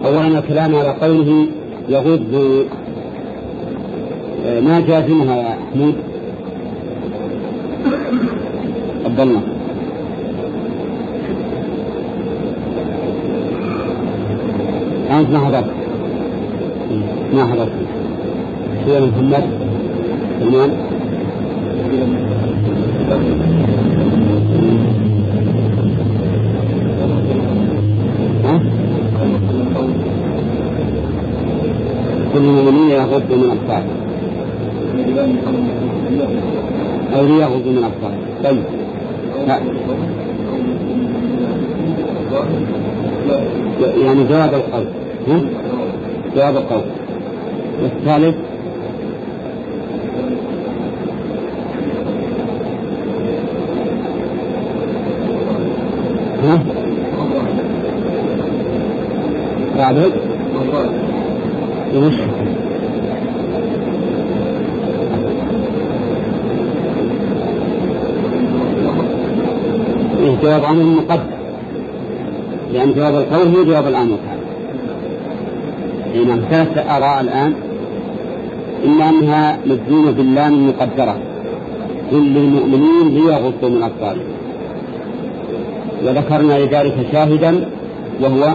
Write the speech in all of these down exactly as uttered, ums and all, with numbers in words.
أولا الكلام على قوله يغض، ما جازمها يا حمود عبد الله؟ أنت ما حضرت ما حضرت شو محمد تمام؟ ها؟ كل المؤمنين يغض من أبصارهم أو ليغض من أبصارهم. طيب لا. يعني جواب القول، ها؟ جواب القول. والثالث ها؟ رابط وش إيه جواب عن المقدم، لأن جواب القول هو جواب الأمر. إنما ثلاثة آراء الآن، إما أنها مجزومة باللام المقدرة كل المؤمنين ليغضوا من أبصارهم، وذكرنا لذلك شاهدا وهو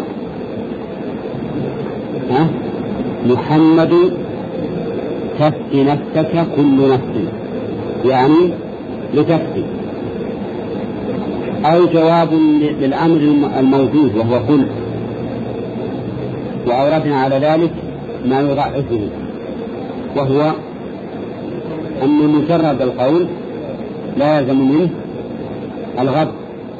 ها محمد تفتي نفسك كل نفس، يعني لتفتي، أو جواب للأمر الموجود وهو قل. وأوردنا على ذلك ما يضعفه، وهو أن مجرد القول لا يلزم منه الغض،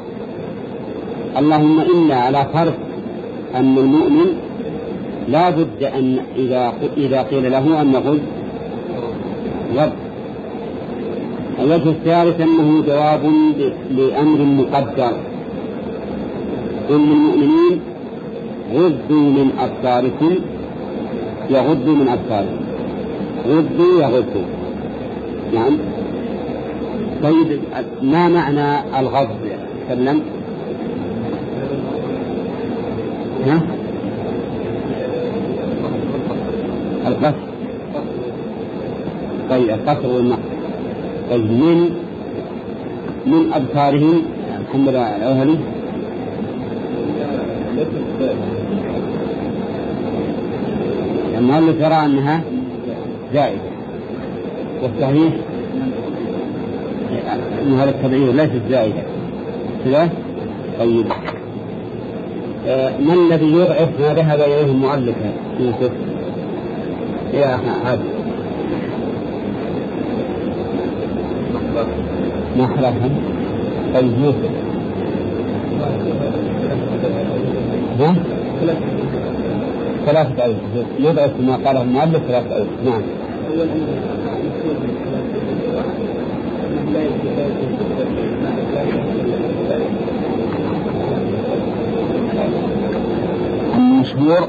اللهم إلا على فرض أن المؤمن لا بد أن إذا إذا قيل له أن يقول غض. الوجه الثالث أنه جواب لأمر مقدر، قل للمؤمنين غضوا من أبصاركم يغضوا من أبصارهم، غضوا يغضوا. نعم. طيب ما معنى الغض سلم؟ ها؟ القصر. طيب القصر والنقص. طيب من من أبصارهم محمد الأوهلي؟ المؤلف يرى أنها زائدة، والصحيح أن هذا التبعير ليست زائدة كذا. طيب ما الذي يضعف ما ذهب إليه المؤلف يوسف يا عبد؟ ما حرفها؟ طيب يوسف ها؟ ثلاثة أوجه يضعف ما قاله المؤلف ثلاثة أوجه. نعم. المشهور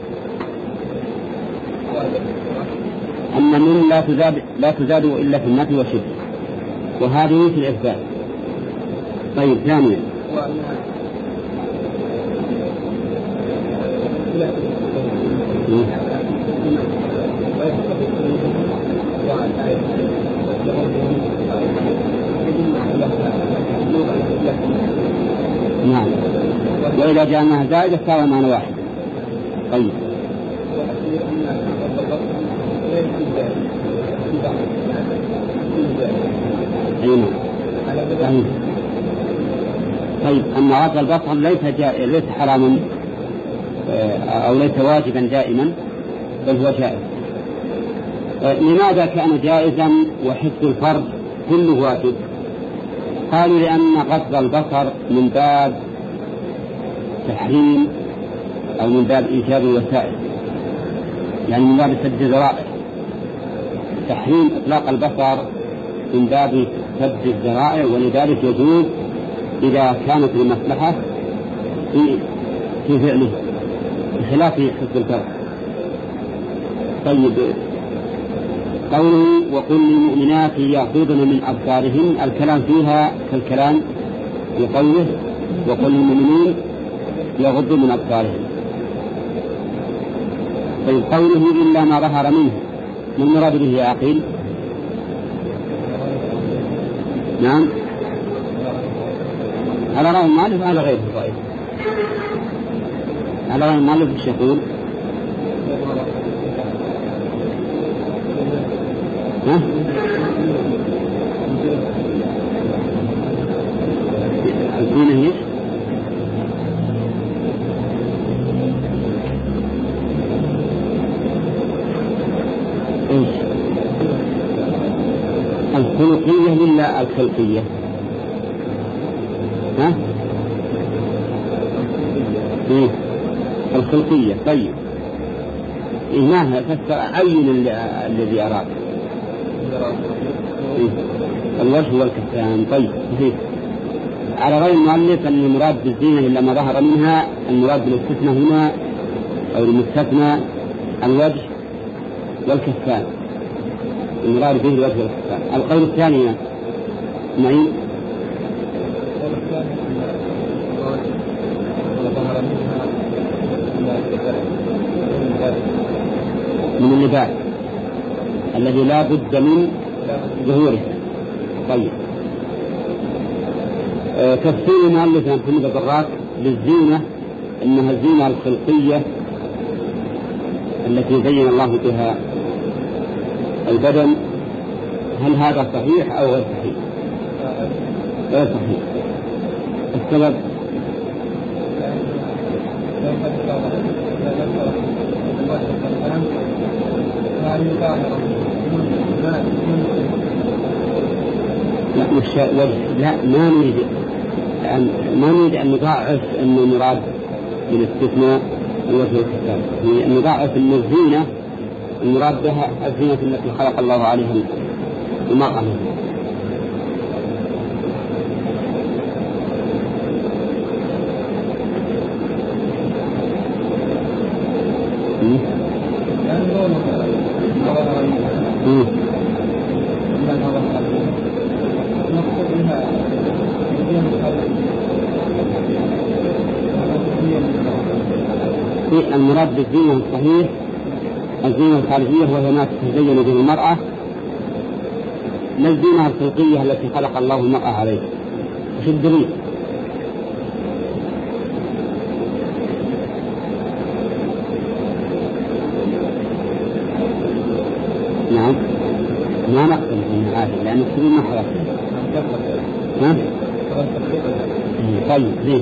أن من لا تزاد لا تزاد إلا في النفي والشبه، وهذه في الإثبات. طيب ثانيا نعم، وإذا جاءناها زائدة صار معنى واحد. طيب أيوة. طيب طيب أن غض البصر ليس جا... ليس حراما أو ليس واجبا دائما، بل هو جائز. لماذا كان جائزا وحفظ الفرج كله واجب؟ قالوا لأن غض البصر من باب تحريم أو من باب إيجاب الوسائل، يعني من باب سد الذرائع. تحريم إطلاق البصر من باب سد الذرائع، ولذلك يجوز إذا كانت المصلحة في في فعله بخلاف حفظ الفرج. طيب قوله وقل للمؤمنات يغضضن من أبصارهن، الكلام فيها كالكلام في قوله وقل للمؤمنين يغضوا من أبصارهم. طيب قوله إلا ما ظهر منه ما المراد به يا عقيل؟ نعم على رأي المؤلف على غير الرأي على رأي المؤلف ايش يقول؟ ها؟ الزينة ايش؟ ايش؟ الخلقية ولا الخلقية؟ ها؟ إيه؟ الخلقية. طيب إيمانها عين الذي أراد إيه؟ الوجه والكفان. طيب صحيح. على رأي المؤلف أن المراد بالزينة إلا ما ظهر منها، المراد بالاستثناء هنا أو المستثنى الوجه والكفان، المراد به الوجه والكفان. القول الثاني معين من اللباس الذي لا بد من ظهوره. طيب أه تفسير المؤلف محمد الضراك للزينة أنها الزينة الخلقية التي زين الله بها البدن، هل هذا صحيح أو غير صحيح؟ غير صحيح. السبب لا مش وجه، لا ما نريد ما نريد أن نضاعف أن المراد بالاستثناء الوجه والكفان، أن نضاعف أن الزينة المراد بها الزينة التي خلق الله عليها المرأة. المراد بالزينة الصحيح الزينة الخارجية وهي ما تتزين به المرأة، لا الزينة الخلقية التي خلق الله المرأة عليها. وش الدليل؟ نعم ما نقبل من عادي لأن السبيل ما حرص. ها؟ طيب ليه؟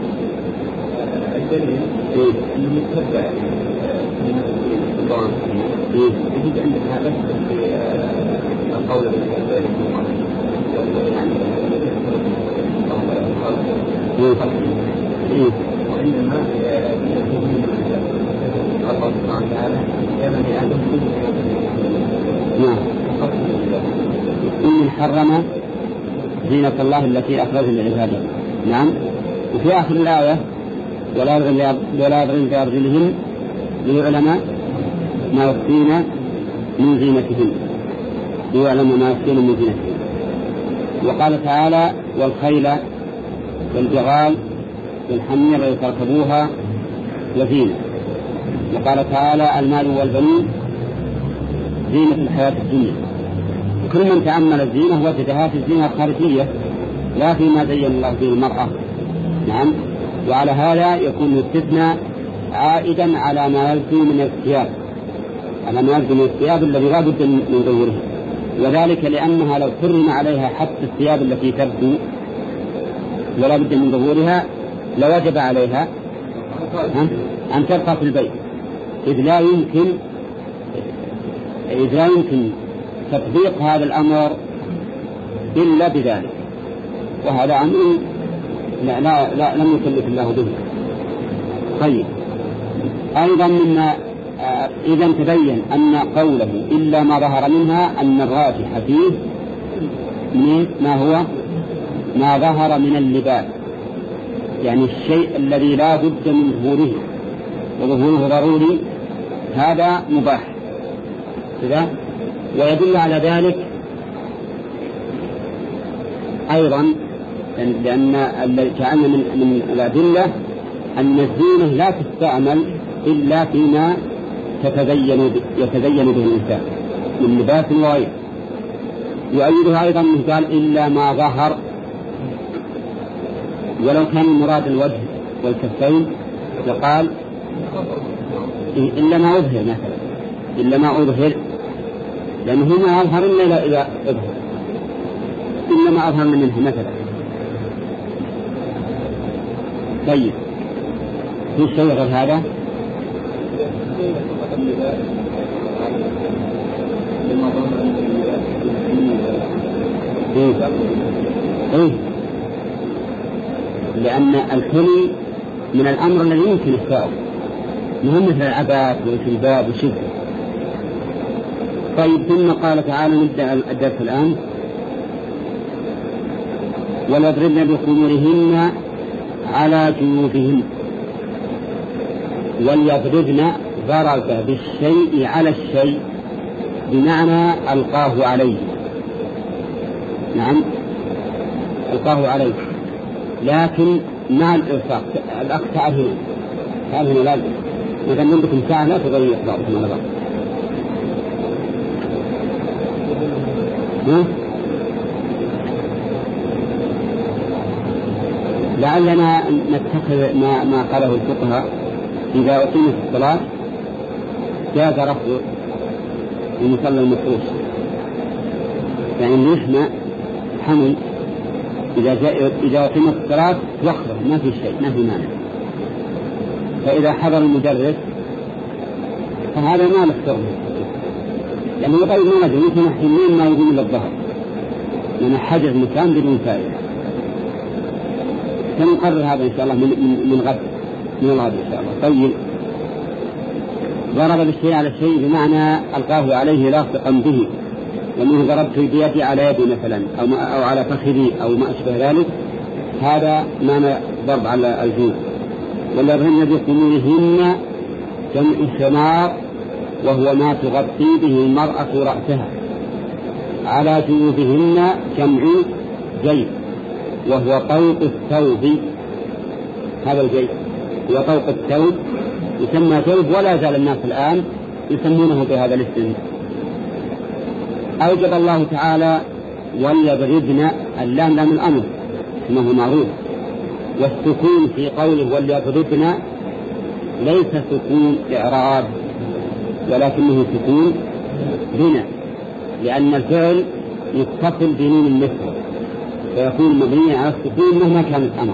الدليل أنه متبع من الضوء يجب أنها بس في القول بالذات وإنما الله سبحانه وتعالى يا بني آدم نعم إن حرم زينة الله التي أخرج للعباد. نعم. وفي آخر الآية ولا يضربن بأرجلهن ليعلم ما يخفين من زينتهن ليعلم ما يخفين من زينتهن. وقال تعالى والخيل والبغال والحمير لتركبوها وزينة. وقال تعالى المال والبنون زينة الحياة الدنيا. وكل من تأمل الزينة وجدها في الزينة الخارجية لا فيما زين الله به المرأة. نعم. وعلى هذا يكون الاستثناء عائدا على ما يلزم من الثياب، على ما يلزم من الثياب الذي لا بد من ظهوره، وذلك لأنها لو حرم عليها حتى الثياب التي تبدو ولا بد من ظهورها لوجب عليها أن تبقى في البيت، إذ لا يمكن إذ لا يمكن تطبيق هذا الأمر إلا بذلك، وهذا أمر لا لا لا لم يكلف الله به. طيب أيضا مما آه إذا تبين أن قوله إلا ما ظهر منها أن الراجح فيه من ما هو ما ظهر من اللباس، يعني الشيء الذي لا بد من ظهوره وظهوره ضروري هذا مباح كذا. ويدل على ذلك أيضا لأن كأن من, من الأدلة أن الزينة لا تستعمل إلا فيما تتزين يتزين به الإنسان من لباس وغيره. يؤيدها أيضا من قال إلا ما ظهر، ولو كان المراد الوجه والكفين فقال إلا ما أظهر مثلا، إلا ما أظهر، لأنه ما أظهر إلا إذا أظهر، إلا ما أظهر منه مثلا. طيب في شيء غير هذا؟ إيه؟ إيه؟ لأن الحلي من الأمر الذي يمكن إخفاؤه، مهم مثل العباس والجلباب وشبه. طيب ثم قال تعالى نبدأ الدرس الآن: وليضربن بخمرهن على جيوبهن. وليضربن ضرب بالشيء على الشيء بمعنى ألقاه عليه، نعم ألقاه عليه، لكن مع الإلصاق. الأخ تعال هنا، تعال هنا، لا إذا عندكم ساعة لا تغير بعضكم على بعض. لعلنا نتخذ ما, ما قاله الفقهاء: إذا أقيمت الصلاة جاز رفض المصلى المفروش، يعني يسمع حمل إذا جاء إذا أقيمت الصلاة يخرج ما في شيء، ما في مانع. فإذا حضر المدرس فهذا ما نفترضه، لأنه غير ما ندري يمكن حينين ما يقوم إلى الظهر، لأن حجز مكان بدون فائدة. سنقرر هذا إن شاء الله من, من غد من الغد إن شاء الله. طيب ضرب بالشيء على الشيء بمعنى ألقاه عليه لاصقا به، ومنه ضربت بيدي على يدي مثلا أو, أو على فخذي أو ما أشبه ذلك، هذا معنى ضرب على الجيوب. وليضربن بخمورهن جمع خمار، وهو ما تغطي به المرأة رأسها، على جيوبهن جمع جيب، وهو طوق الثوب. هذا الجيب هو طوق الثوب، يسمى جيب، ولا زال الناس الآن يسمونه بهذا الاسم. أوجب الله تعالى وليضربن، اللام لام الأمر اسمه معروف، والسكون في قوله وليضربن ليس سكون إعراب، ولكنه سكون بناء، لأن الفعل يتصل بنون النسبة فيكون مبنيا على السكون مهما كان الأمر.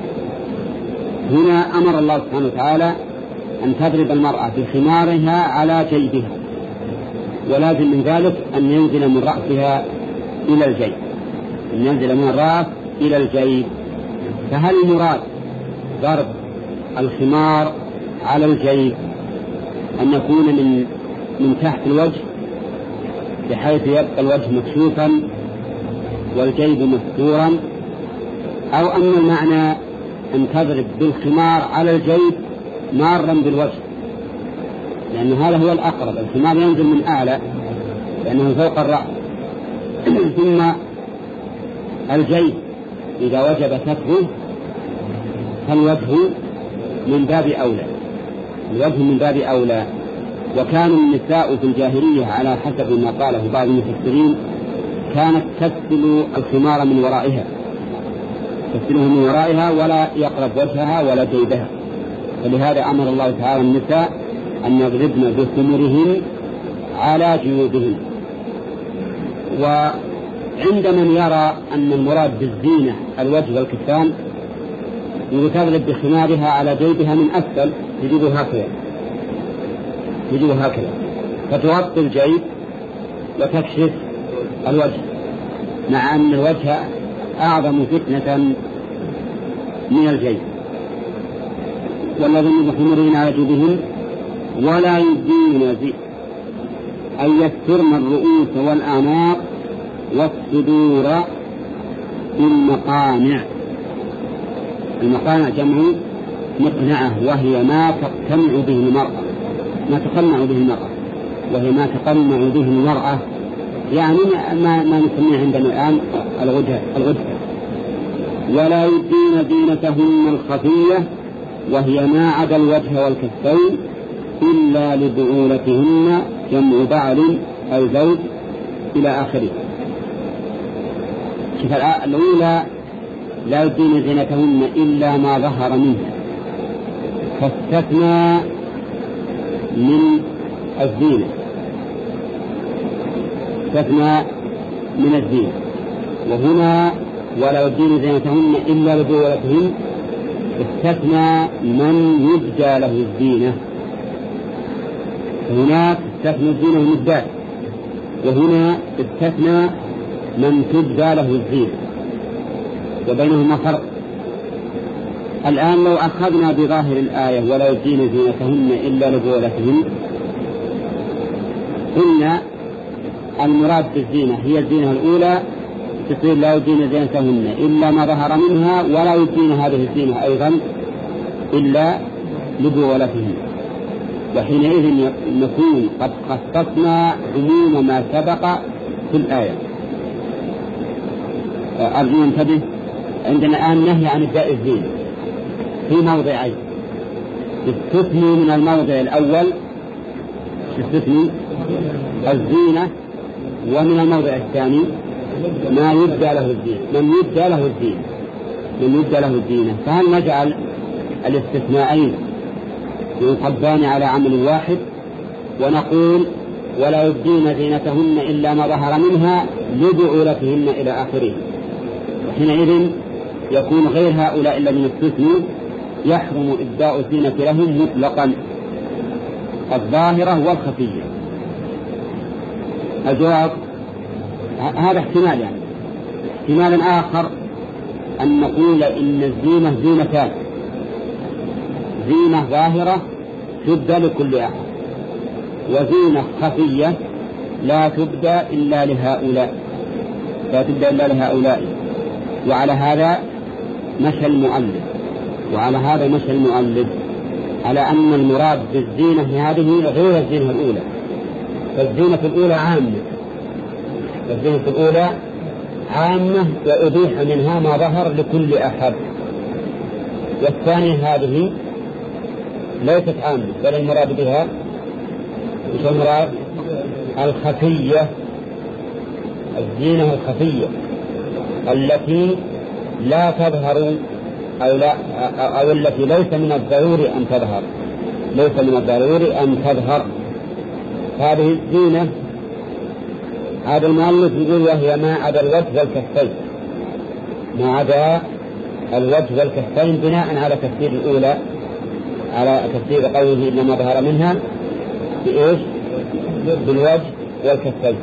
هنا أمر الله سبحانه وتعالى أن تضرب المرأة بخمارها على جيبها، ولازم من ذلك أن ينزل من رأسها إلى الجيب، أن ينزل من الرأس إلى الجيب. فهل المراد ضرب الخمار على الجيب أن يكون من من تحت الوجه بحيث يبقى الوجه مكشوفا والجيب مستورا، أو أن المعنى أن تضرب بالخمار على الجيب مارا بالوجه؟ لأن هذا هو الأقرب، الخمار ينزل من أعلى لأنه فوق الرأس. ثم الجيب إذا وجب ستره فالوجه من باب أولى، الوجه من باب أولى. وكان النساء في الجاهلية على حسب ما قاله بعض المفسرين كانت تسل الخمار من ورائها، تسله من ورائها ولا يقرب وجهها ولا جيبها، فلهذا أمر الله تعالى النساء أن يضربن بخمرهن على جيوبهن. وعند من يرى أن المراد بالزينة الوجه والكفان وتضرب بخمارها على جيبها من أسفل، تجيبه هكذا تجيبه هكذا فتغطي الجيب وتكشف الوجه، مع أن الوجه أعظم فتنة من الجيب. والذين بخمرهن على جيوبهن ولا يبدين زي أن يسترن الرؤوس والأعناق والصدور بالمقانع. المقانع جمع مقنعة، وهي ما تقتنع به المرأة، ما تقنع به المرأة، وهي ما تقنع به المرأة، يعني ما ما نسميه عندنا الآن الغدة الغدة. ولا يبدين زينتهن الخفية، وهي ما عدا الوجه والكفين إلا لبعولتهن جمع بعل أو زوج إلى آخره. شوف الأولى لا يبدين زينتهن إلا ما ظهر منها، فاستثنى من الزينة، استثنى من الزينة. وهنا ولا يبدين زينتهن إلا لبعولتهن استثنى من يبدى له الزينة. هناك استثنى الزينة المبداة، وهنا استثنى من تبدى له الزينة، وبينهما فرق. الآن لو أخذنا بظاهر الآية ولا يبدين زينتهن إلا لبعولتهن، قلنا المراد بالزينة هي الزينة الأولى، تصير لا يبدين زينتهن إلا ما ظهر منها، ولا يبدين هذه الزينة أيضا إلا لبعولتهن. وحينئذ نكون قد خصصنا عموم ما سبق في الآية. أرجو انتبه، عندنا الآن نهي عن ابداء الزينة في موضعين، استثني من الموضع الأول استثني الزينة، ومن الموضع الثاني ما يبدى له الزينة، من يبدى له الزينة من يبدى له الزينة. فهل نجعل الاستثناءين ينصبان على عمل واحد ونقول ولا يبدين زينتهن إلا ما ظهر منها لبعولتهن إلى آخره؟ وحينئذ يكون غير هؤلاء الذين استثنوا يحرم إبداء الزينة لهم مطلقا، الظاهرة والخفية. الجواب هذا احتمال، يعني احتمال آخر أن نقول إن الزينة زينتان، زينة ظاهرة تبدى لكل أحد، وزينة خفية لا تبدى إلا لهؤلاء لا تبدى إلا لهؤلاء. وعلى هذا مشى المؤلف وعلى هذا مشى المؤلف على أن المراد بالزينة هذه غير الزينة الأولى. فالزينة الأولى عامة الزينة الأولى عامة وأبيح منها ما ظهر لكل أحد، والثانية هذه ليست عامة، بل المراد بها مش المراد الخفية، الزينة الخفية التي لا تظهر أو, لا أو التي ليس من الضروري أن تظهر ليس من الضروري أن تظهر هذه الزينة. هذا المؤلف يقول وهي ما عدا الوجه والكفين، ما عدا الوجه والكفين بناء على تفسير الأولى، على تفسير قوله إنما ظهر منها بإيش؟ بالوجه والكفين.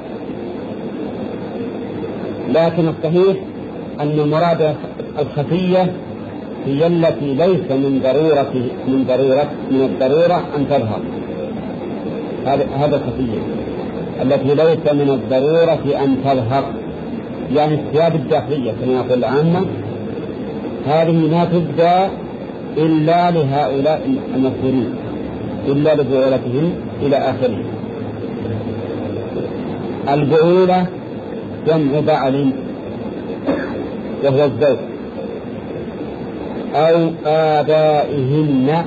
لكن الصحيح أن المراد الخفية هي التي ليس من ضرورة من ضرورة من الضرورة أن تظهر، هذا الخفية التي ليس من الضرورة أن تظهر، يعني الثياب الداخلية كما يقول العامة هذه ما تبدى إلا لهؤلاء المذكورين إلا لبعولتهم إلى آخره. البعولة جمع بعل وهو الزوج، أو آبائهن،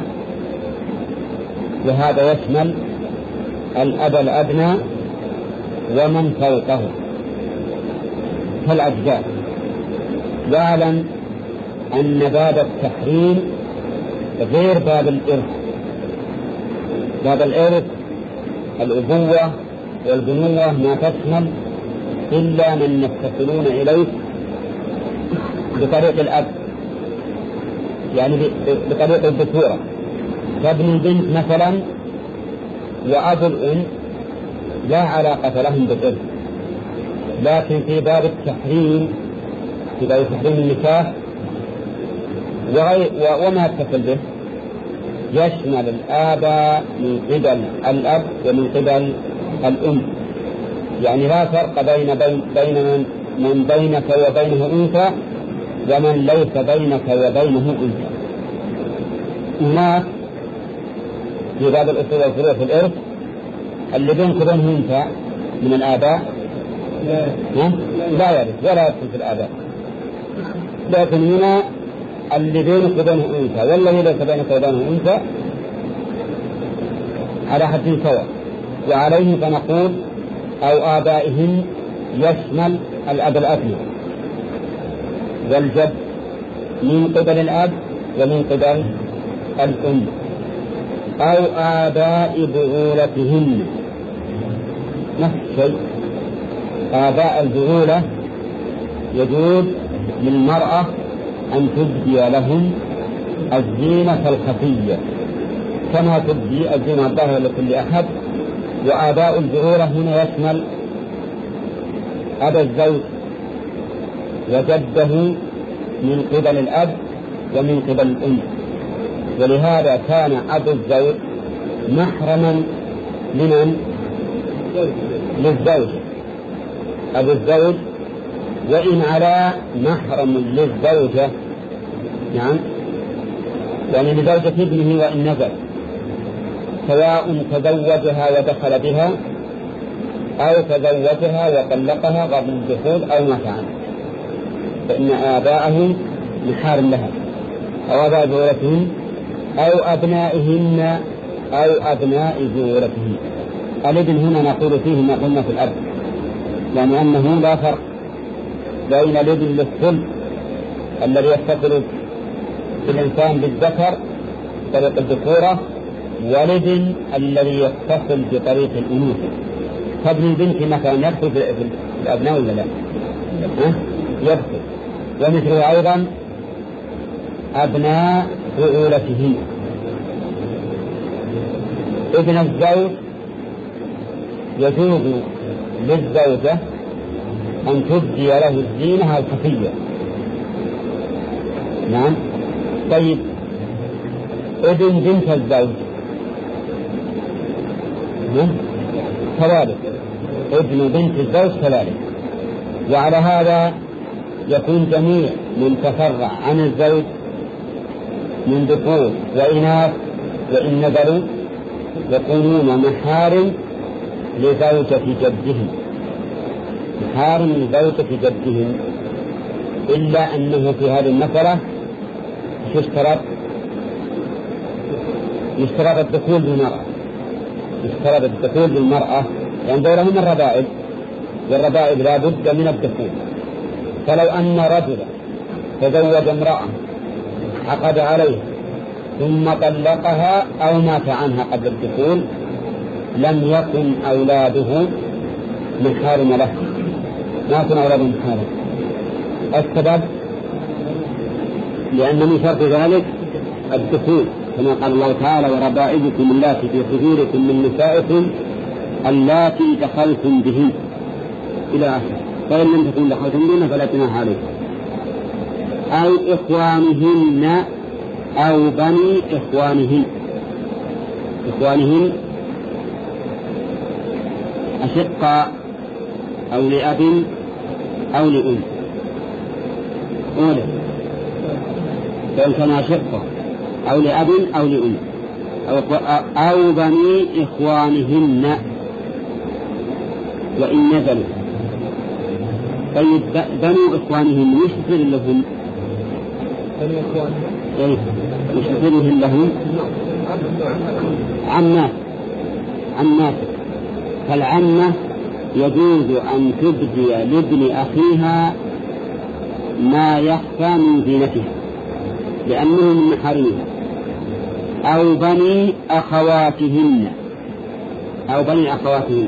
وهذا يشمل الأب الأدنى ومن فوقه كالأجداد. واعلم أن باب التحريم غير باب الإرث. باب الإرث الأبوة والبنوة ما تشمل إلا من يتصلون إليه بطريق الأب، يعني بطريق الذكورة، فابن البنت مثلا وأب الأم لا علاقة لهم بالإرث. لكن في باب التحريم في باب تحريم النكاح وما يتصل به يشمل الآباء من قبل الأب ومن قبل الأم، يعني لا فرق بين بين, بين من, من بينك وبينه أنثى ومن ليس بينك وبينه أنثى. هناك في باب الأصول والفروع في الإرث اللي بينك وبينه أنثى من الآباء لا يرث ولا يدخل في الآباء، لكن هنا اللي بينك وبينه أنثى والذي ليس بينك وبينه أنثى على حد سواء. وعليه فنقول أو آبائهن يشمل الأب الأبنى والجد من قبل الأب ومن قبل الأم، أو آباء بعولتهن نفس الشيء. آباء البعولة يجوز للمرأة أن تبدي لهم الزينة الخفية كما تبدي الزينة الظاهرة لكل أحد. وآباء البعولة هنا يشمل أبا الزوج وجده من قبل الأب ومن قبل الأم. ولهذا كان أبو الزوج محرما لمن؟ للزوج. أبو الزوج وإن على محرم للزوجة، نعم، يعني لزوجة ابنه وإن نزل، سواء تزوجها ودخل بها أو تزوجها وطلقها قبل الدخول أو مات عنها، فإن آباءهم محارم لها، أو آباء بعولتهم أو أبنائهن أو أبناء بعولتهن. الابن هنا نقول فيه ما قلنا في الأب، يعني أنه لا فرق بين الابن للثلث الذي يتصل بالإنسان بالذكر بطريق الذكورة والابن الذي يتصل بطريق الأنوثة. فابن البنت مثلا يدخل في الأبناء ولا لا؟ أه؟ يدخل. ومثله أيضا أبناء بعولتهن. ابن الزوج يجوز للزوجة أن تبدي له الزينة الخفية، نعم. طيب ابن بنت الزوج كذلك، ابن بنت الزوج كذلك. وعلى هذا يكون جميع من تفرع عن الزوج من ذكور وإناث وإن نزلوا يكونون محارم لزوجة جدهم، محارم لزوجة جدهم، إلا أنه في هذه المسألة يشترط يشترط الدخول بالمرأة، يشترط الدخول بالمرأة، يعني دورهم الربائب، والربائب لا بد من الدخول. فلو أن رجلا تزوج امرأة عقد عليها ثم طلقها أو مات عنها قبل الدخول لم يكن أولاده محارم له، ما يكون أولاده محارم. السبب لأن من شرط ذلك الدخول، كما قال الله تعالى: وربائبكم اللاتي في حجوركم من نسائكم اللاتي دخلتم بهن إلى آخره. فإن لم تكن دخلتم بهن فلا جناح عليكم. أو إخوانهن أو بني إخوانهن. إخوانهن أشقاء أو لأب أو لأم، أولا فإن كان أشقاء أو لأب أو لأم أو, أو بني إخوانهن وإن نزلوا. طيب بني إخوانهن مش يصير لهم؟ بني إخوانهن مش يصير لهم؟ عمات عمات فالعمة يجوز أن تبدي لابن أخيها ما يخفى من زينتها لأنه من محارمها. أو بني أخواتهن أو بني أخواتهن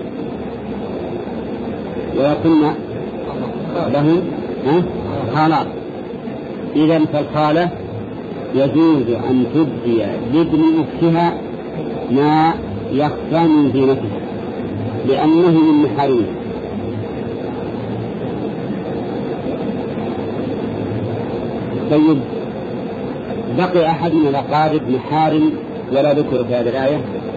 ويكون لهم خالات. إذن فالخالة يجوز أن تبدي لابن أختها ما يخفى من زينتها لأنه من محارمها. طيب بقي أحد من الأقارب محارم ولا ذكر في هذه الآية؟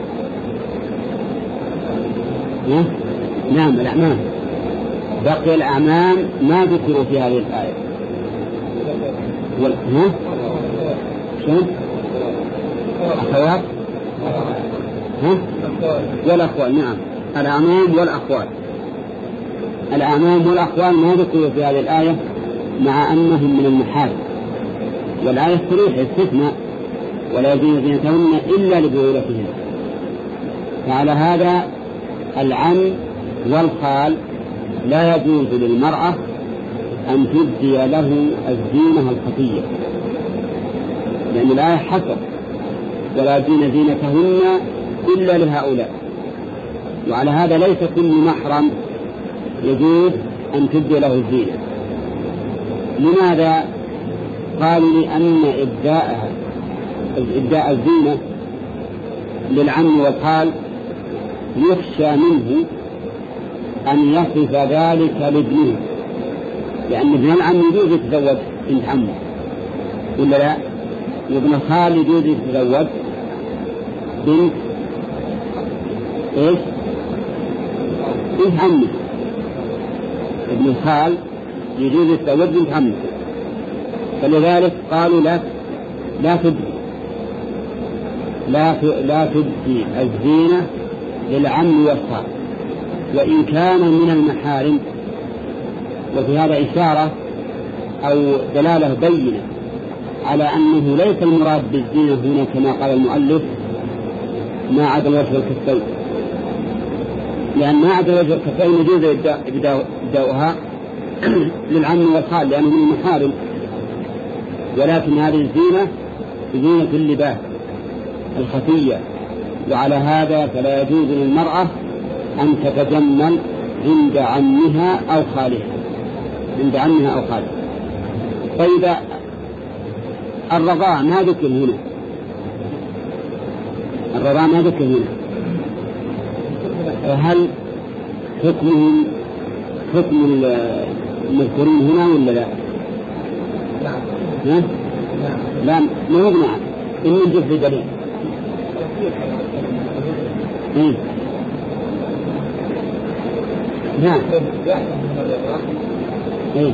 نعم الأعمام. بقي الأعمام ما ذكروا في هذه الآية. وال... ها؟ شون؟ أخوات؟ ها؟ والأخوال. نعم الأعمام والأخوال. الأعمام والأخوال ما ذكروا في هذه الآية مع أنهم من المحارم، والآية صريحة استثناء ولا يجوز زينتهن إلا لبعولتهن. فعلى هذا العم والخال لا يجوز للمرأة أن تبدي له الزينة الخفية، لأن الآية حصر ولا يبدين زينتهن إلا لهؤلاء. وعلى هذا ليس كل محرم يجوز أن تبدي له الزينة. لماذا؟ قالوا لأن إبداء إبداء الزينة للعم والخال يخشى منه أن يصف ذلك لابنه، لأن ابن العم يجوز يتزوج بنت عمه ولا لا؟ وابن الخال يجوز يتزوج بنت إيش؟ بنت عمه. ابن الخال يجوز يتزوج بنت عمه، فلذلك قالوا لا لا تبدي لا لا تبدي الزينة للعم والخال وإن كان من المحارم. وفي هذا إشارة أو دلالة بينة على أنه ليس المراد بالزينة هنا كما قال المؤلف ما عدا الوجه والكفين، لأن ما عدا الوجه والكفين يجوز إبداؤها للعم والخال لأنه من المحارم، ولكن هذه الزينة زينة اللباس الخفية. وعلى هذا فلا يجوز للمرأة أن تتجمل عند عمها أو خالها عند عمها أو خالها. طيب الرضاع ما ذكر هنا، الرضاع ما ذكر هنا، هل حكمهم حكم المذكورين هنا ولا لا؟ ها؟ لا ما هو نعم إن نجد في دليل. إيه؟ نعم. إيه؟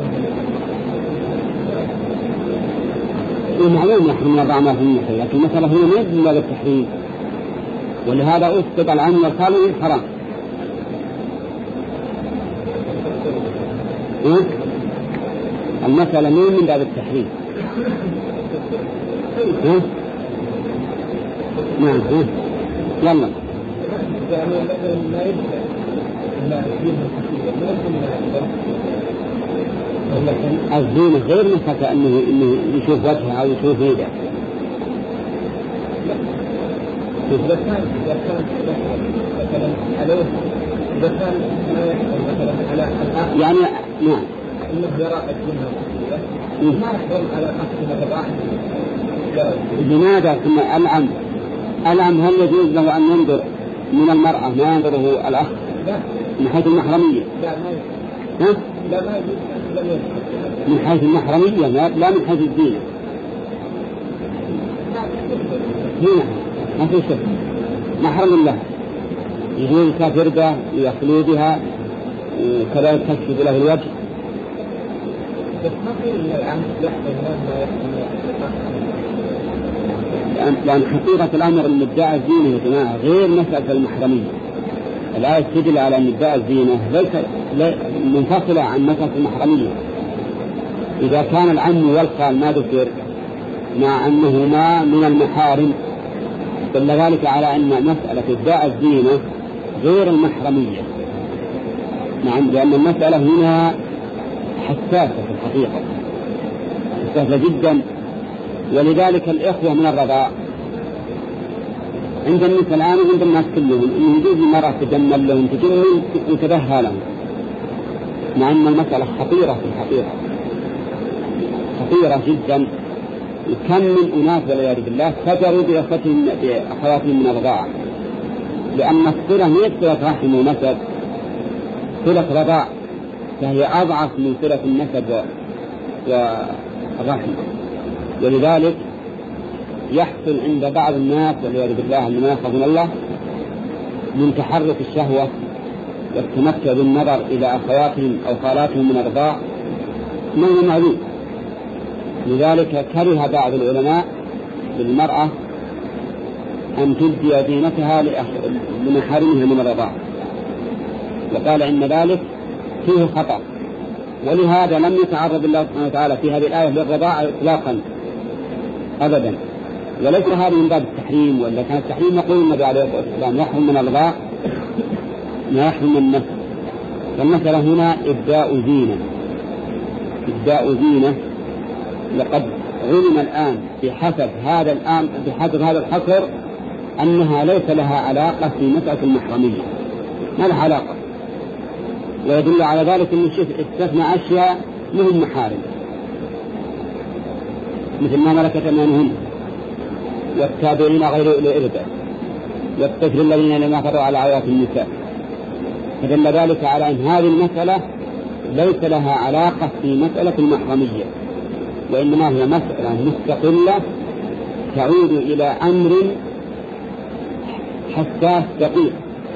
معلوم يحرم الرضاع ما في النحل، لكن مثلا هنا ما يدل على التحريم، ولهذا أسقط العم والخال حرام. إيه؟ المسألة مو من باب التحريم. ها؟ نعم. ها؟ يلا. الزينة غير مثل أنه إنه يشوف وجهه أو يشوف يده. إذا كان إذا كان مثلا عليه إذا كان مثلا على الآخر يعني نعم إنه يرى الجنة ما يحرم على نفسه مثلا. لماذا؟ ثم العم العم هل يجوز له أن ينظر من المرأة ما ينظره الأخ؟ لا. من حيث المحرمية؟ لا ما يجوز. ها؟ لا ما يجوز. لم يجوز. من حيث المحرمية لا من حيث الدين. هنا ما في شك محرم له، يجوز يسافر بها ويخلو بها وكذلك تكشف له الوجه. بس ما في إلا العم يحرم ما يحرم. لأن حقيقة الأمر أن ادعاء الزينة يا جماعة غير مسألة المحرمية. الآية تدل على أن ادعاء الزينة ليس منفصلة عن مسألة المحرمية. إذا كان العم والخال ما ذكر مع أنهما من المحارم دل ذلك على أن مسألة ادعاء الزينة غير المحرمية. نعم، لأن المسألة هنا حساسة في الحقيقة، حساسة جدا. ولذلك الإخوة من الرضاع عند النساء الآن وعند الناس كلهم إن يجوز المرأة تجمل لهم تجمل وتبهى لهم، مع أن المسألة خطيرة في الحقيقة، خطيرة جدا. كم من أناس والعياذ بالله فجروا بأخواتهم بأخواتهم من الرضاعة، لأن الصلة هي صلة رحم ونسب، صلة رضاع، فهي أضعف من صلة النسب والرحم. ولذلك يحصل عند بعض الناس والعياذ بالله لما يخافون الله من تحرك الشهوة والتمتع بالنظر إلى أخواتهم أو خالاتهم من الرضاع ما هو معلوم. لذلك كره بعض العلماء للمرأة أن تبدي زينتها لمحارمها من الرضاع، وقال إن ذلك فيه خطأ. ولهذا لم يتعرض الله سبحانه وتعالى في هذه الآية للرضاعة إطلاقا أبدا، وليس هذا من باب التحريم، ولا كان التحريم يقول النبي عليه الصلاة والسلام يحرم من الغاء ما يحرم من النسل. والمسألة هنا إبداء زينة، إبداء زينة. لقد علم الآن بحسب هذا الآن بحسب هذا الحصر أنها ليس لها علاقة في مسألة المحرمية، ما لها علاقة. ويدل على ذلك أن الشيخ استثنى أشياء مهم محارم، مثل ما ملكت أيمانهم والتابعين غير أولي الإربة والطفل الذين لم يحفظوا على عورات النساء. فدل ذلك على أن هذه المسألة ليس لها علاقة في مسألة المحرمية، وإنما هي مسألة مستقلة تعود إلى أمر حساس دقيق.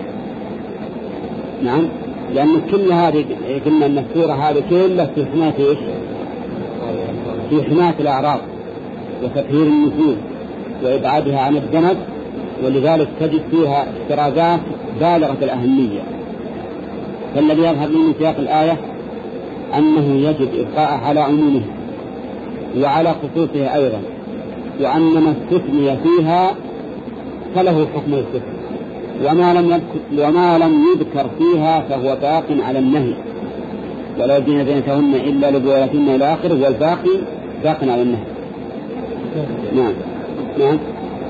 نعم، لأن كل هذه قلنا أن السورة هذه كلها في حماية إيش؟ في حماية الأعراض وتطهير النفوس وإبعادها عن الدنس، ولذلك تجد فيها افتراضات بالغة الأهمية. فالذي يظهر من سياق الآية أنه يجب إبقاء على عمومه وعلى خصوصه أيضا، وأن ما استثني فيها فله حكم الاستثناء، وما لم يذكر, وما لم يذكر فيها فهو باق على النهي، ولا يبدين زينتهن إلا لبولتهن إلى آخره، والباقي باق على النهي. نعم نعم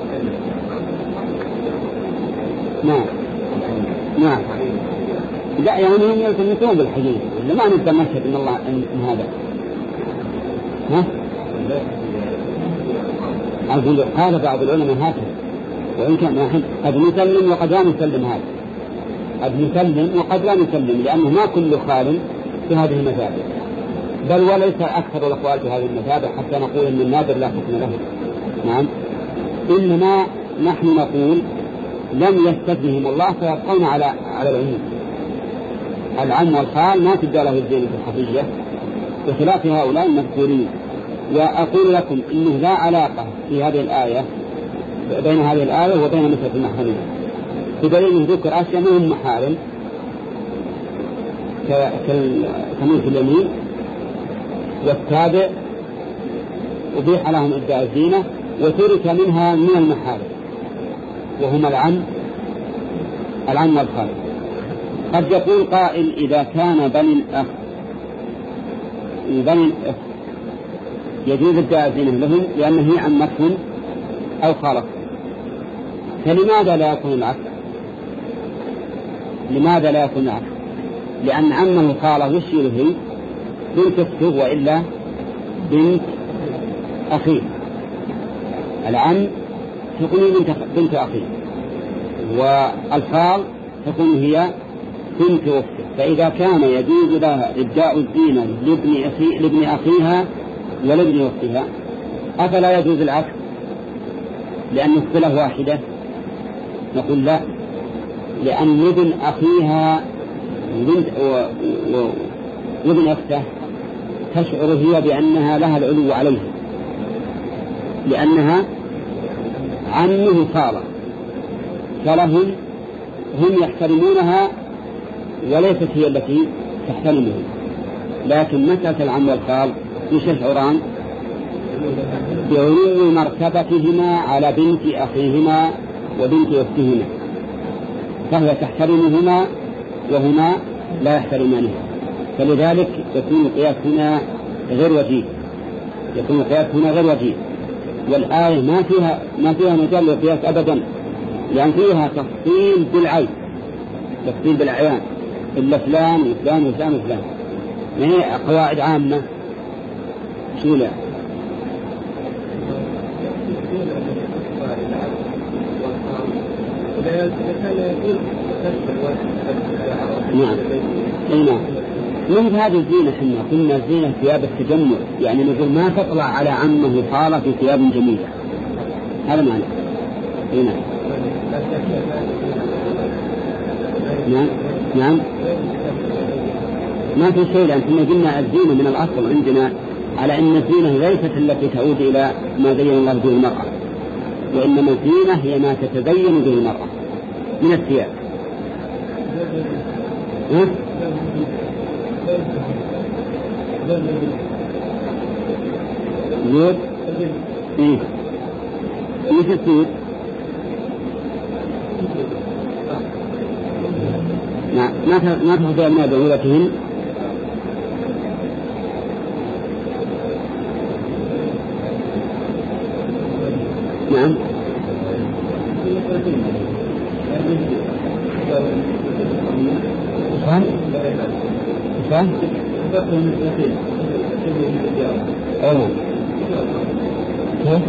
نعم نعم. لا يعني هم يلتمسون بالحديث، ما نبدأ مشهد إن الله إن هذا ها أقول قال بعض العلماء هكذا، وإن كان نحن قد نسلم وقد لا نسلم، هذا قد نسلم وقد لا نسلم، لأنه ما كل خال في هذه المذاهب، بل وليس أكثر الأقوال في هذه المذاهب حتى نقول إن النادر لا حكم له. نعم، إنما نحن نقول لم يستثنهم الله فيبقون على على العموم. العم والخال ما تبدأ له الزينة الخفية بخلاف هؤلاء المذكورين. وأقول لكم إنه لا علاقة في هذه الآية بين هذه الآية وبين مسألة المحرمية، بدليل أنه ذكر أشياء منهم محارم كملك اليمين والتابع أبيح لهم إبداء الزينة، وترك منها من المحارم وهما العم العم والخال. قد يقول قائل إذا كان بني الأخ بني الأخ يجوز إبداء الزينة لهم لأنه هي عمتهم أو خالتهم، فلماذا لا يكون العكس؟ لماذا لا يكون العكس؟ لأن عمه خاله وش هي؟ بنت أخته، وإلا بنت أخيه. العم تكون بنت بنت أخيه، والخال تكون هي بنت أخته. فإذا كان يجوز لها إبداء الزينة لابن أخي لابن أخيها ولابن أختها، أفلا يجوز العكس لأن الصلة واحدة؟ نقول لا، لأن ابن أخيها وابن أخته تشعر هي بأنها لها العلو عليه، لأنها عمه خالة، فلهم هم يحترمونها وليست هي التي تحترمهم. لكن مسألة العم والخال يشعران بعلو مرتبتهما على بنت أخيهما وبنت أختهما، فهي تحترمهما وهما لا يحترمانها، فلذلك يكون القياس هنا غير وجيه، يكون القياس هنا غير وجيه. والآية ما فيها ما فيها مجال للقياس أبدا، لأن فيها تفصيل بالعين، تفصيل بالعيان، إلا فلان وفلان وفلان وفلان، يعني قواعد عامة. شو لا نعم نعم. من هذه الزينة حنا كنا زينة ثياب التجمل، يعني نقول ما تطلع على عمه خالة في ثياب جميلة، هذا معنى. نعم نعم نعم ما في شيء، لأن كنا قلنا الزينة من الأصل عندنا على أن الزينة ليست التي تعود إلى ما زين الله به المرأة، وإنما الزينة هي ما تتزين به المرأة من الثياب. ها؟ زود؟ إيه؟ مثل تصير ما ما تفضل أبناء بعولتهن نعم فهم فهم أيوة كيف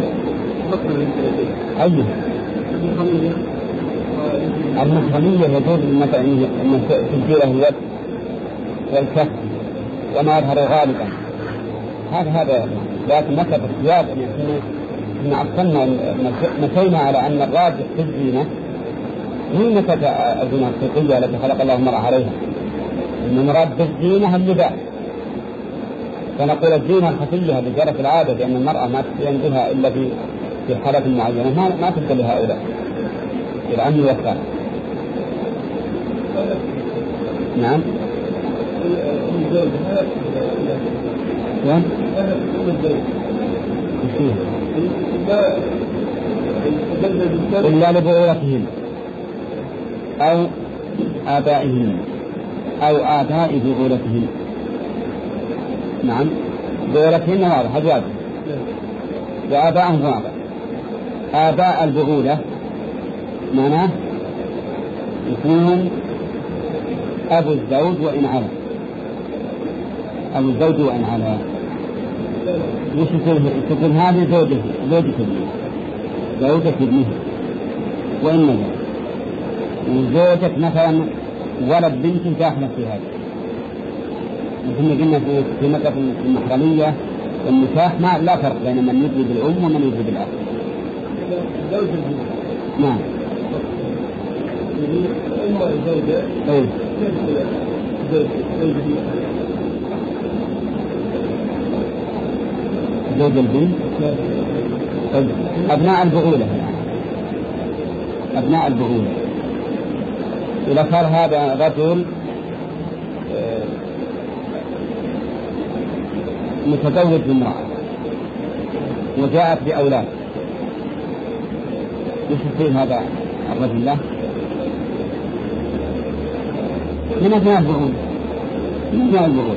أيوة المحرمية يجوز أن تسجيله اليد والكف وما يظهر غالبا هذا هذا لكن مثل الثياب أن يكون إن أصلنا مشينا على أن الراجح في الزينة هي متى الزينة الحقيقية التي خلق الله المرأة عليها إن المراد بالزينة اللباس فنقول الزينة الخفية التي جرت العادة بأن المرأة ما تستعين بها إلا في في حالة معينة ما ما تبدأ لهؤلاء العم والثاني. نعم. إلا لبعولتهم أو آبائهم أو آباء بعولتهم. نعم بعولتهم واضح أزواج وآبائهم واضح. آباء البعولة معناه يكون أبو الزوج وإن علا أبو الزوج وإن علا وش تقول هذه زوجة زوجة ابنه زوجة ابنه وإن نجا وزوجة مثلا ولد بنت داخلة في هذا مثل قلنا في مسألة المحرمية والنكاح ما لا فرق بين من يدري بالأم ومن يدري بالأب. نعم. أيه. زوج البنت أبناء البعولة أبناء البعولة إذا صار هذا رجل متزوج بامرأة وجاءت بأولاد يصير هذا الرجل له من أبناء البعولة من أبناء البعولة.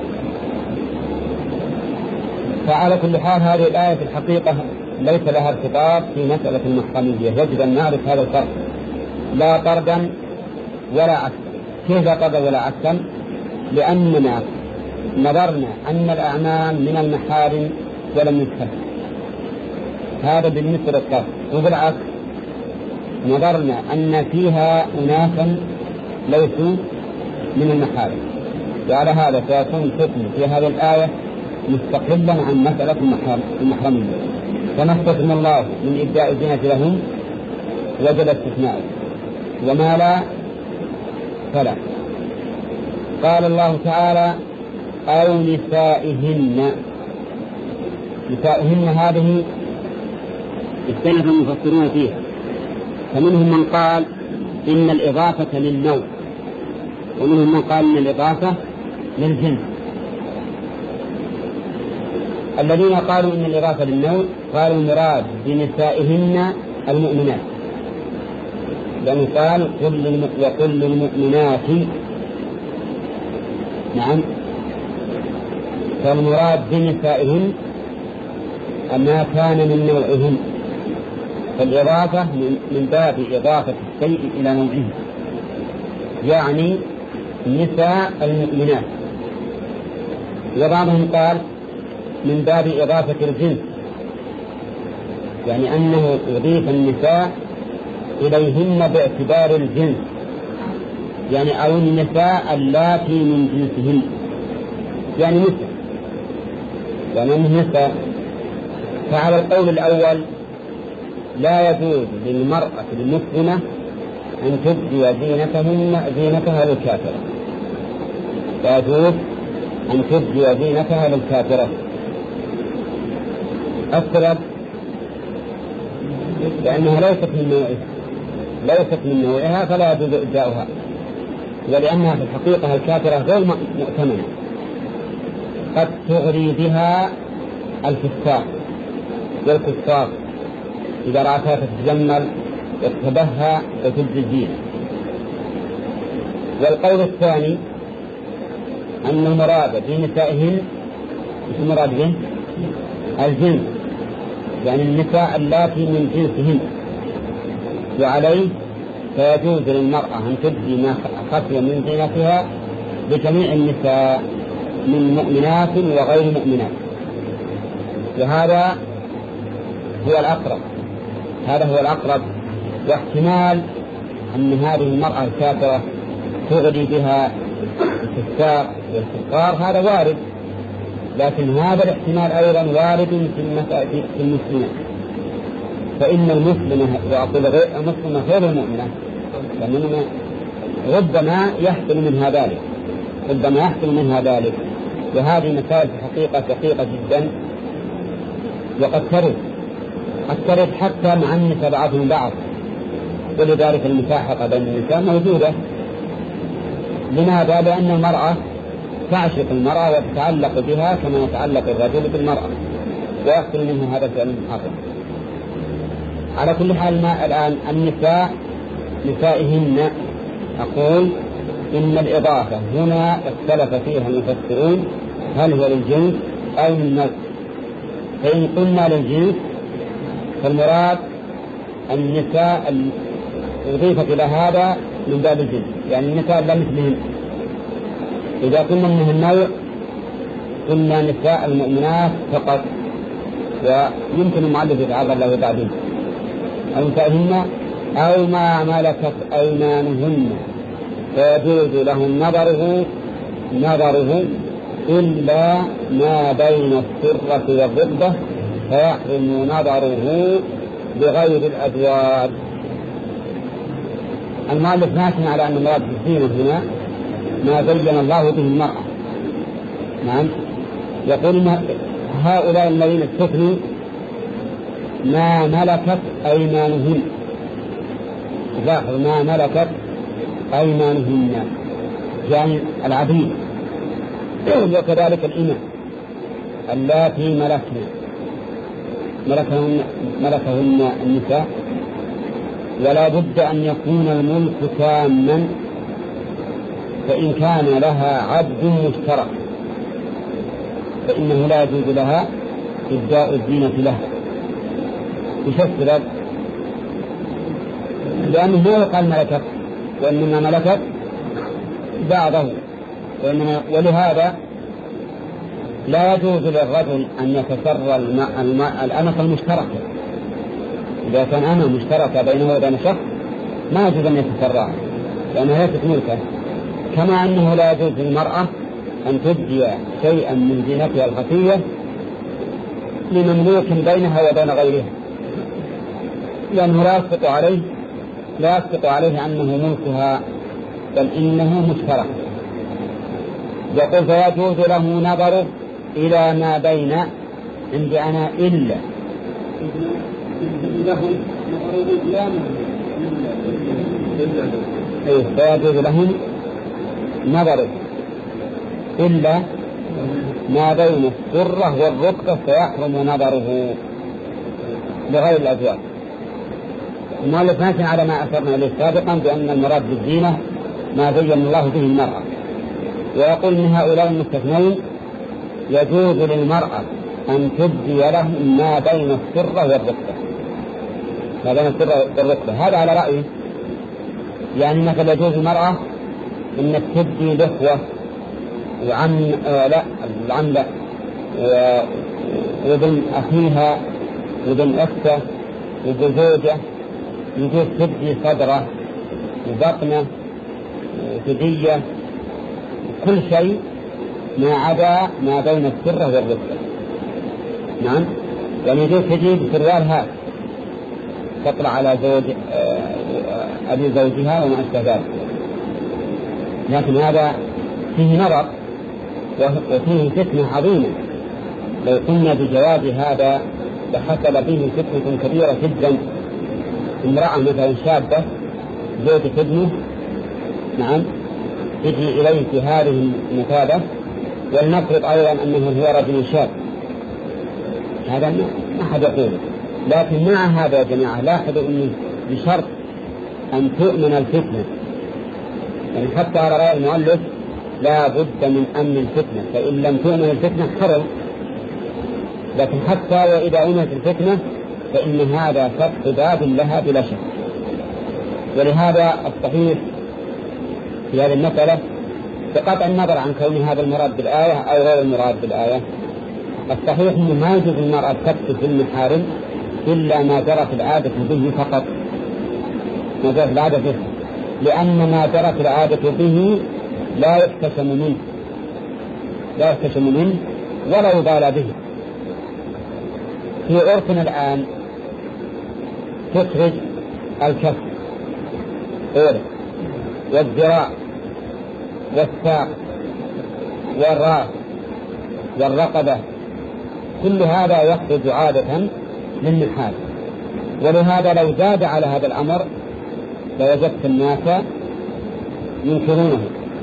فعلى كل حال هذه الآية في الحقيقة ليس لها ارتباط في مسألة المحرمية يجب أن نعرف هذا الفرق لا طردا ولا عكسا. كيف لا طردا ولا عكسا؟ لأننا نظرنا أن الأعمام من المحارم ولم يذكر هذا بالنسبة للطرد وبالعكس نظرنا أن فيها أناسا ليسوا من المحارم وعلى هذا سيكون حكم في هذه الآية مستقلا عن مسألة المحرمية فما استثنى الله من إبداء الزينة لهم وجب استثناءه وما لا فلا. قال الله تعالى أو نسائهن. نسائهن هذه اختلف المفسرون فيها فمنهم من قال إن الإضافة للنوع ومنهم من قال إن الإضافة للجنس. الذين قالوا إن الإضافة للنوع قالوا المراد بنسائهن المؤمنات لأنه قال وقل للمؤمنات. نعم فالمراد بنسائهن ما كان من نوعهم فالإضافة من باب إضافة الشيء إلى نوعه يعني نساء المؤمنات. وبعضهم قال من باب إضافة الجنس يعني أنه يضيف النساء إليهن باعتبار الجنس يعني أو النساء اللاتي من جنسهن يعني نساء يعني النساء. فعلى القول الأول لا يجوز للمرأة المسلمة أن تبدي زينتهن زينتها للكافرة لا يجوز أن تبدي زينتها للكافرة. السبب لأنها ليست من نوعها ليست من نوعها فلا يجوز إبداؤها ولأنها في الحقيقة الكافرة غير مؤتمنة قد تغري بها الفساق والكفار إذا رأتها تتجمل وتتبهى وتبدي الزينة. والقول الثاني أن المراد بنسائهن مش المراد به الجنس، يعني النساء اللاتي من جنسهن، وعليه فيجوز للمرأة أن تبدي ما خفي من زينتها لجميع النساء من مؤمنات وغير مؤمنات. وهذا هو الأقرب هذا هو الأقرب واحتمال أن هذه المرأة الكافرة تغري بها الكفار والكفار هذا وارد، لكن هذا الاحتمال أيضا وارد في المسلمين، فإن المسلمة وأقول غير المسلمة غير المؤمنة لأننا ربما يحصل منها ذلك ربما يحصل منها ذلك وهذه مسائل في حقيقة دقيقة جدا، وقد ترد قد ترد حتى مع النساء بعضهم بعض، ولذلك المساحقة بين النساء موجودة. لماذا؟ لأن المرأة تعشق المرأة وتتعلق بها كما يتعلق الرجل بالمرأة، ويحصل منه هذا الفعل المحرم. على كل حال ما الآن النساء نسائهن، أقول إن الإضافة هنا اختلف فيها المفسرون هل هو للجنس أو للنوع. فإن قلنا للجنس فالمراد النساء أضيفت إلى هذا من باب الجنس، يعني النساء لا مثلهن. إذا قلنا منه النوع قلنا نساء المؤمنات فقط، ويمكن المؤلف يتعرض له بعدين أو نسائهن أو ما ملكت أيمانهن فيجوز لهم نظره نظره إلا ما بين السرة والركبة فيحرم نظره بغير الأزواج. المؤلف ماشي على أن المراد بالزينة هنا ما بين الله به المرأة. نعم، يقول إن هؤلاء الذين استثنوا ما ملكت أيمانهن، لاحظ ما ملكت أيمانهن يعني العبيد، وكذلك الإماء اللاتي ملكنا ملكهن, ملكهن النساء، ولا بد أن يكون الملك تاما، فإن كان لها عبد مشترك فإنه لا يجوز لها إبداء الزينة له. بشكل السبب؟ لأنه ما يقال ملكت، وإنما ملكت بعضه، ولهذا لا يجوز للرجل أن يتسرى الأنف المشتركة. إذا كان أنا مشتركة بينه وبين شخص ما يجوز أن يتسرى لأنها ليست ملكة. كما أنه لا يجوز للمرأة أن تبدي شيئا من زينتها الخفية لمملوك بينها وبين غيرها، لأنه لا يسقط عليه لا يسقط عليه أنه ملكها، بل إنه مشترك. يقول فيجوز له نظره إلى ما بين عند أنا إلا فيجوز لهم نظره إلا ما بين السرة والركبة فيحرم نظره بغير الأزواج. المؤلف ماشي على ما أثرنا إليه سابقا بأن المراد بالزينة ما بين الله به المرأة، ويقول من هؤلاء المستثنين يجوز للمرأة أن تبدي لهم ما بين السرة والركبة ما بين السرة والركبة. هذا على رأيه، يعني مثلا يجوز المرأة أن تبدي الأخوة وعم آه لا العم لا وابن أخيها وابن أخته وزوجة، يجوز تبدي صدره وبطنه وثدية كل شيء ما عدا ما بين السرة والركبة. نعم، يعني يجوز تجيب سروال هذا تطلع على زوج أبي زوجها وما أشبه ذلك، لكن هذا فيه نظر وفيه فتنة عظيمة. لو قلنا بجواز هذا لحصل فيه فتنة كبيرة جدا. امرأة مثلا شابة زوجة ابنه، نعم، تجي إليه في هذه المثابة، ولنفرض أيضا أنه هو رجل شاب، هذا ما أحد يقول، لكن مع هذا يا جماعة لاحظوا أنه بشرط أن تؤمن الفتنة، يعني حتى على رأي المؤلف لا بد من أمن الفتنة، فإن لم تؤمن الفتنة حرم، لكن حتى وإذا أمنت الفتنة فإن هذا فتح باب لها بلا شك. ولهذا الصحيح في هذه المسألة بقطع النظر عن كون هذا المراد بالآية أو غير المراد بالآية، الصحيح أنه ما يجوز المرأة تكتب في المحارم إلا ما جرت العادة به فقط، ما جرت العادة به، لأن ما جرت العادة به لا يحتشم منه لا يحتشم منه ولا يبالى به. في عرفنا الآن تخرج الكف أولا والذراع والساق والراس والرقبة، كل هذا يخرج عادة للمحال. ولهذا لو زاد على هذا الأمر لوجدت الناس ينكرونه.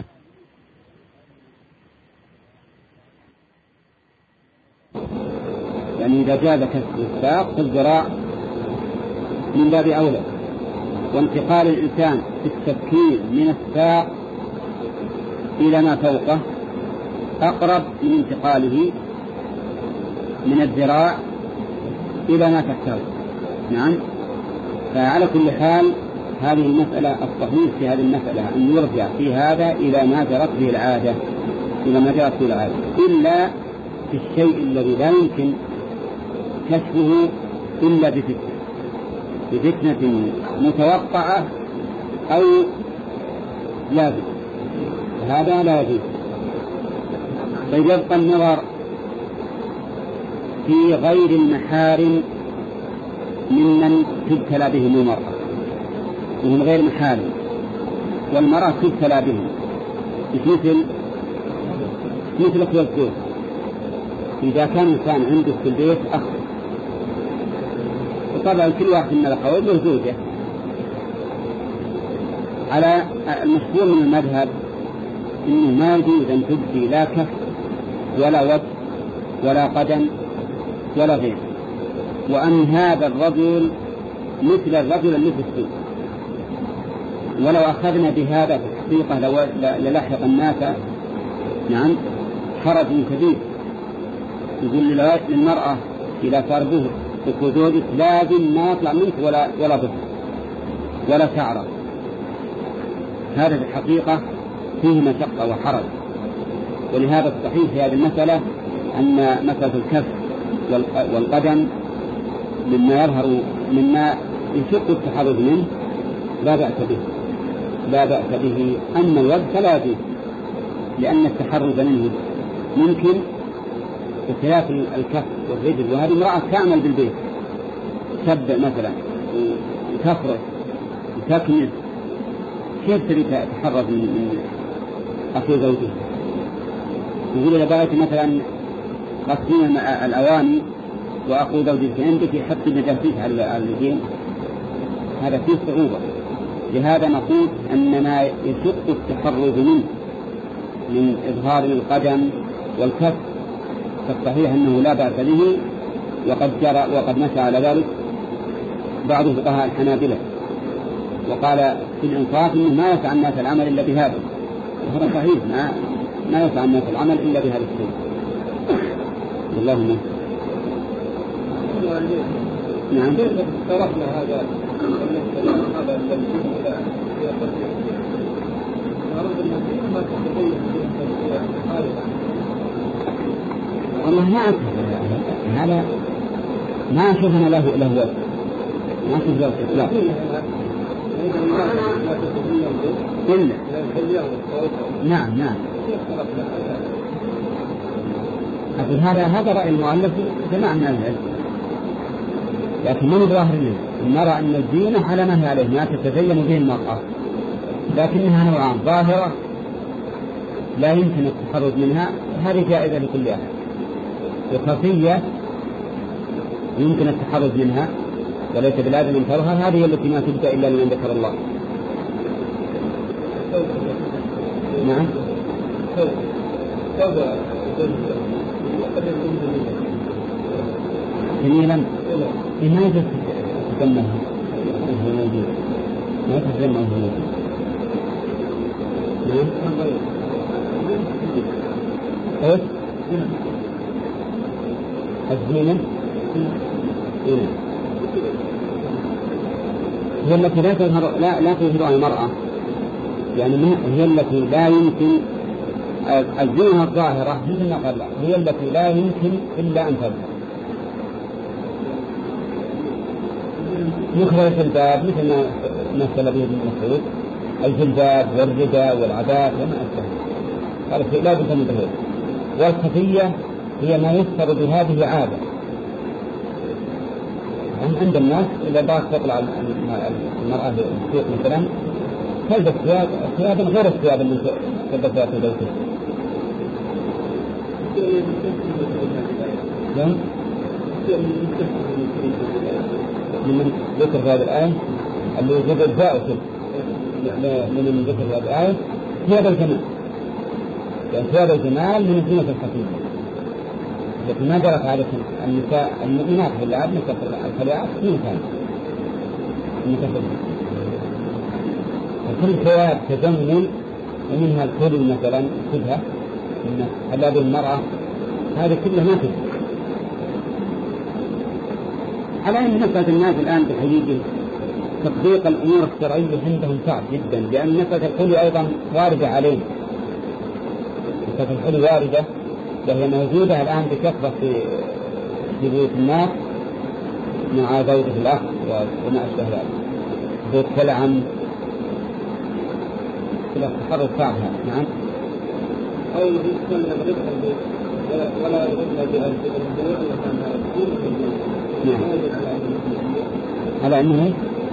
يعني إذا جاز كسر الساق في الذراع من باب أولى، وانتقال الإنسان في التفكير من الساق إلى ما فوقه أقرب من انتقاله من الذراع إلى ما تحته. نعم. فعلى كل حال هذه المسألة الصحيح في هذه المسألة أن يرجع في هذا إلى ما جرت به العادة إلى ما جرت به العادة إلا في الشيء الذي لا يمكن كشفه إلا بفتنة بفتنة متوقعة أو لازم، هذا لا يجوز. فيبقى النظر في غير المحارم ممن تبتلى بهم المرأة، وهم غير محارم والمرأة تبتلى بهم، مثل مثل أخوة الزوج. إذا كان إنسان عنده في البيت أخ، وطبعا كل واحد من الأخوات له زوجة، على المشهور من المذهب إنه ما يجوز أن تبدي لا كف ولا وجه ولا قدم ولا غير، وأن هذا الرجل مثل الرجل اللي في السوق. ولو أخذنا بهذا في الحقيقة للحق الناس نعم حرج كبير. يقول للمرأة إذا صار به زوجك لازم ما يطلع منك ولا ولا ضفر ولا شعره، هذا في الحقيقة فيه مشقة وحرج. ولهذا الصحيح في هذه المسألة أن مسألة الكف والقدم مما يظهر مما يشق التحرز منه لا بأس به لا بأس به أما الوجه فلا يجوز، لأن التحرز منه ممكن بخلاف الكف والرجل. وهذه امرأة تعمل بالبيت تبدأ مثلا وتفرش وتكنس، كيف تريد تتحرز من أخي زوجها؟ يقول إذا بغيت مثلا غسلين الأواني وأخو زوجك عندك يحط النجاسات على اليدين، هذا فيه صعوبة. لهذا نقول أن ما يشق التحرز منه من إظهار القدم والكف فالصحيح أنه لا بأس به، وقد جرى وقد مشى على ذلك بعض فقهاء الحنابلة وقال في الإنصاف أنه ما يسعى الناس العمل إلا بهذا، وهذا صحيح ما ما يسعى الناس العمل إلا بهذا الشيء. اللهم نعم. تركنا هذا هذا التنفيذ والله ما أعرف هذا، ما أشوفنا له له وجه، ما أشوف له إطلاق إلا نعم نعم. أقول هذا هذا رأي المؤلف جماعة من العلم، لكن من ظاهر العلم نرى أن الزينة على ما هي عليه ما تتزين به المرأة، لكنها نوعان: ظاهرة لا يمكن التحرز منها هذه جائزة لكل أحد، وخفية يمكن التحرز منها وليس بلازم ينكرها، هذه التي ما تبدأ إلا لمن ذكر الله. نعم. جميلا لماذا تسمى وهو موجود؟ ما تسمى وهو موجود؟ نعم؟ ايش؟ الزينة؟ إيه؟ هي التي لا تظهر لا لا تظهرها المرأة، يعني هي التي لا يمكن الزينة الظاهرة مثل ما قال هي التي لا يمكن إلا أن تظهر، مثل الجلباب مثل ما مثل به ابن مسعود، الجلباب والرداء والعباءة وما أشبه هذا شيء لا بد من ظهور. والخفية هي ما يستر بهذه عادة، عند الناس إذا بات تطلع المرأة السوق مثلا تلبس ثياب ثيابا غير الثياب اللي تلبسها في بيتها. من ذكر هذه الآية اللي يجب الزائد من ذكر هذه الآية ثياب الجمال، يعني ثياب الجمال من الزينة الخفيفة لكن ما جرت عادة النساء المؤمنات بالله نساء الخليعات في مكان المتفق. وكل ثياب تجمل ومنها الكل مثلا كلها من حلاب المرأة هذه كلها ما تجمل. على أن نسبة الناس الآن بحقيقة تطبيق الأمور الشرعية عندهم صعب جدا، لأن نسبة الحلي أيضا واردة عليه، نسبة الحلي واردة وهي موجودة الآن بكثرة في بيوت الناس مع زوجة الأخ وما أشبه ذلك، بيت كلعم كلا تحرك صعبها. نعم. أو يسمى الربح ولا يربح بالبيوع نعم. على أنه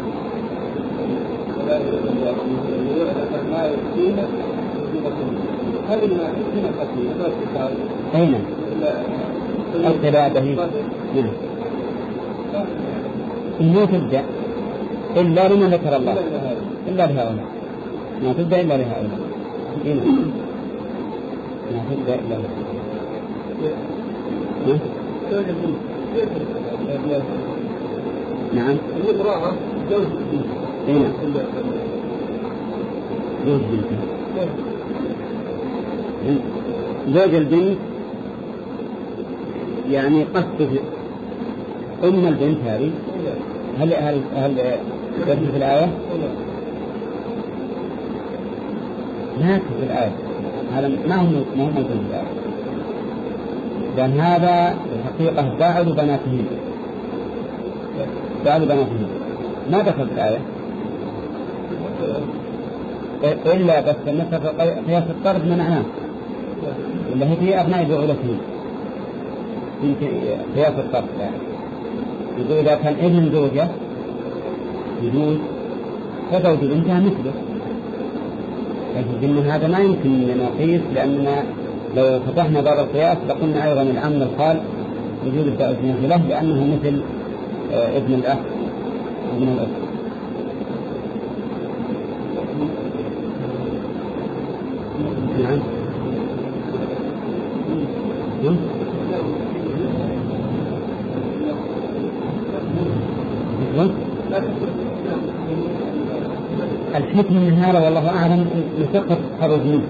ولا يربح بالبيوع ما يكفينا هذه ما كفينا أين القلادة هي نعم ما تبدأ إلا لمن ذكر الله إلا لهؤلاء، ما تبدأ إلا لهؤلاء هنا ما تبدأ إلا لهؤلاء. نعم هي امرأة زوج هنا زوج بنت زوج البنت يعني قصد أم البنت هذه هل هل هل تدل في الآية؟ لا في الآية هذا ما هو ما هو موجود في الآية، لأن هذا الحقيقة باعل بناتهم باعل بناتهم ما دخل في الآية إلا بس مثل قياس الطرد منعناه ولا هي أبناء بعولتهم يمكن قياس الطرد يعني. يقول إذا كان ابن زوجة يجوز فزوج بنتها مثله، لكن هذا ما يمكن أن نقيس، لأننا لو فتحنا باب القياس لقلنا أيضا العم الخال وجود الزوجين له لأنه مثل ابن الأخ وابن الأخ. نعم الحكم من هذا والله أعلم لسقط التحرز منه،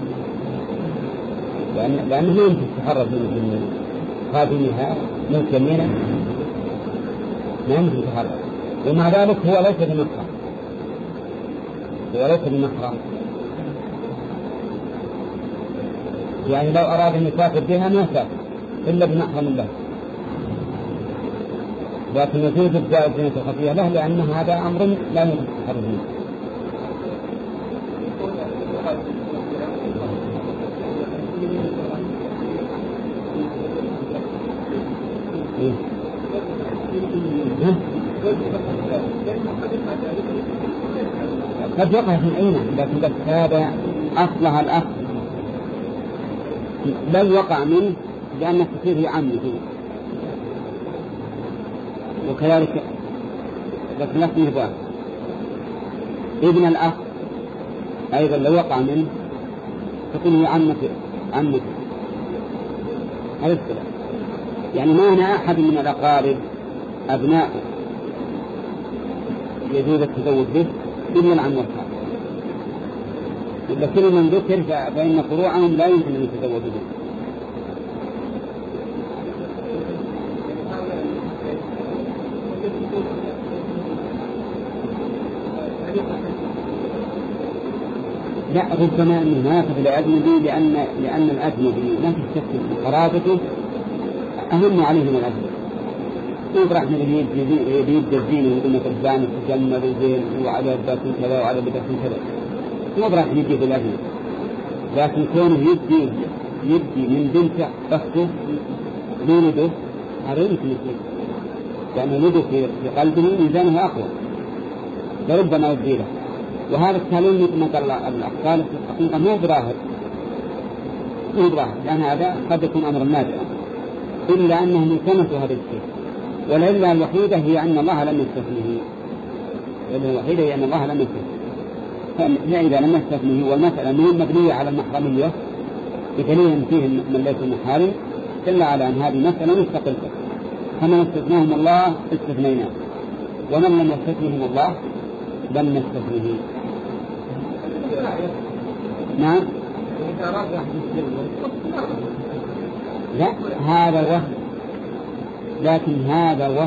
لأن لأنه ما يمكن التحرز من خادمها ملك يمينه ما يمكن التحرز، ومع ذلك هو ليس بمحرم هو ليس بمحرم يعني لو أراد أن يسافر بها ما سافر إلا بمحرم الله، لكن وجود الزائد زينة الخفية له لأن هذا أمر لا يمكن التحرز منه. قد يقع في العينة، لكن بس هذا أصلها الأخ لو وقع منه لأن تصير هي عمته، وكذلك لكن لا تنهبه ابن الأخ أيضا لو وقع منه تكون هي عمته عمته هذا الكلام. يعني ما أنا أحد من الأقارب أبناء يجوز التزوج به إلا العم والخال، إذا كل من ذكر فإن فروعهم لا يمكن أن يتزوجوا به. لا، ربما أنه ما يأخذ الأجنبي لأن لأن الأجنبي لا تشك في قرابته أهم عليه من الأجنبي. يقول إحنا يريد الزين ويقول مثل الزاني تجمل وزين وعلى لباس كذا وعلى لباس كذا، ما راح يجي بالأجنبي، لكن كونه يدي يدي من بنت أخته لولده هذا يمكن يصير، لأن ولده في قلبه ميزانه أقوى، لربما يبدي له. وهذا التعليم مثل ما قال الأخوال في الحقيقة مو براهر مو براهر، لأن هذا قد يكون أمر نادرا، إلا أنهم التمسوا هذا الشيء. والعلة الوحيدة هي أن الله لم يستثنه، العلة الوحيدة هي أن الله لم يستثنه، فإذا لم يستثنه والمسألة من مبنية على المحرمية بدليل فيه من ليس محارم دل على أن هذه مسألة مستقلة، فمن استثناهم الله استثنيناه، ومن لم يستثنهم الله لم نستثنه. نعم. لا، هذا وهم، لكن هذا وهم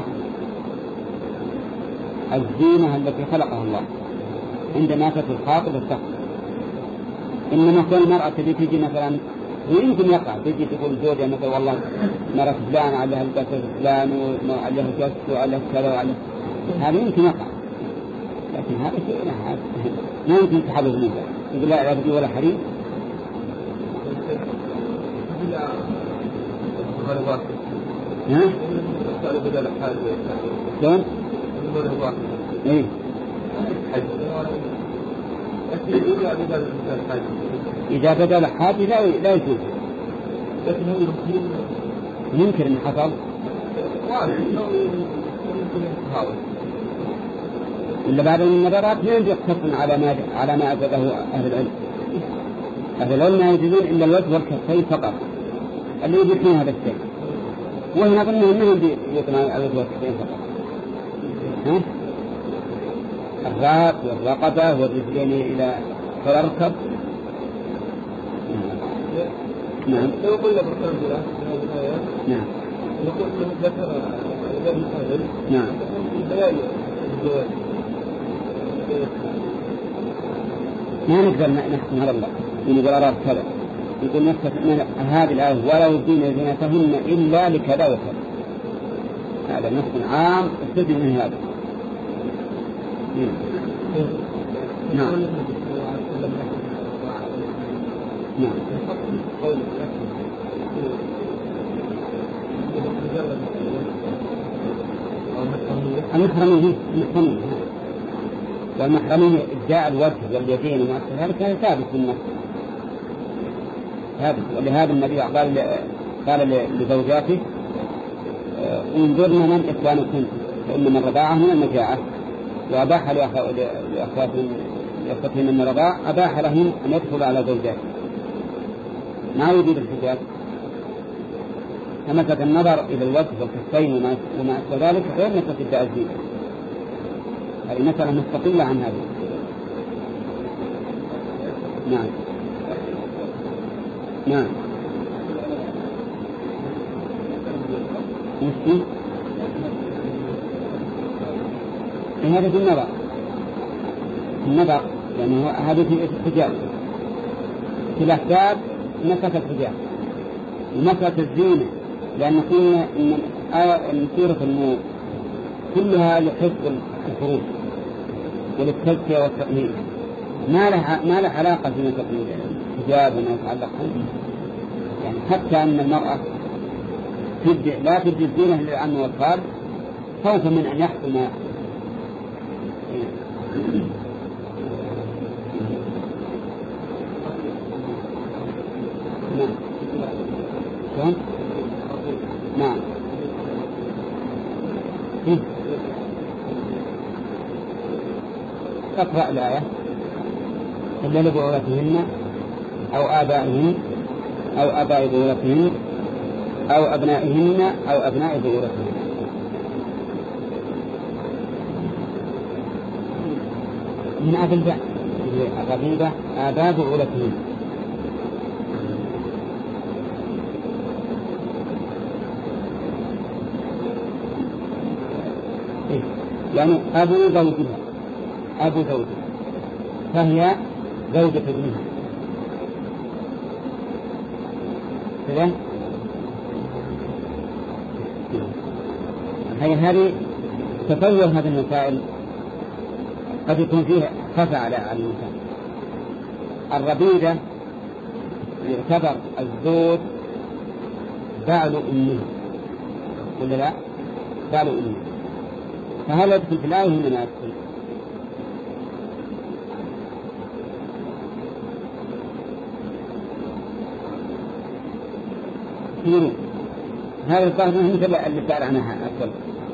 الزينة التي خلقها الله عندما تأتي الخاطب التقوى. إنما كل المرأة التي تجي مثلا ويمكن يقع تجي تقول زوجها مثلا والله مرة فلان عليها البسر فلان وعليها الجس وعليها كذا وعليها، هذا يمكن يقع، لكن هذا شيء ما يمكن تحدث منه. يقول لا يبدي ولا حريم. ها؟ شلون؟ إيه؟ إذا بدأ الحاج لا لا يجوز. يمكن أن حصل. إلا بعد النظرات ما يقتصن على ما على ما أجده أهل العلم. أهل العلم لا يجوزون إلا الوجه والكفين فقط اللي يجوزون هذا الشيء، وهنا ظنهم أنهم يجوزون على الوجه والكفين فقط. ها؟ الرأس والرقبة والرجلين إلى فرركب. نعم. لو قلنا بالقلب نعم. نقول له ذكر الذي نعم. ما نقدر نحكم على الله ونقول أراد كذا، يقول نفسك هذه الآية ولا يبدين زينتهن إلا لكذا وكذا، هذا نص عام استدل من هذا. نعم. نعم. المحرمية المحرمية والمحرمية إبداء الوجه واليدين وما أشبه ذلك هذا ثابت بالنص ثابت. ولهذا النبي قال قال لزوجاته انظرنا من إخوانكم فإن من رضاعه من المجاعة، وأباح لأخواتهم من الرضاع أباح لهم أن يدخل على زوجاته ما يريد الحجاب. فمسألة النظر إلى الوجه والكفين وما أشبه ذلك غير مسألة إبداء الزينة، هذه مسألة مستقلة عن هذه. نعم. نعم. مشي هذا في النظر النظر يعني هو هذا في الحجاب في الأحباب مسألة الحجاب ومسألة الزينة، لأن قلنا إن آية سورة النور كلها لحفظ الفروج وللتزكية والتقليد، ما لها ما لها علاقة بما تقول الحجاب وما يتعلق به. يعني حتى أن المرأة تبدأ لا تبدأ الزينة للعم والخال خوفا من أن يحصل ما يحصل. نعم. شلون؟ نعم. اقرأ الآية إلا لبعولتهن أو آبائهن أو آباء بعولتهن أو أبنائهن أو أبناء بعولتهن. من أب الباء الربيبة آباء بعولتهم. يعني أبو زوجها أبو زوجها فهي زوجة ابنها كذا. هي هذه تطور هذه المسائل قد يكون فيه خفى على الإنسان. الربيبة يعتبر الزوج بعل أمه ولا لا؟ بعل أمه، فهل يدخل في الآية ولا ما يدخل؟ كثيرون هذا الظاهر مثل اللي سأل عنها أفضل.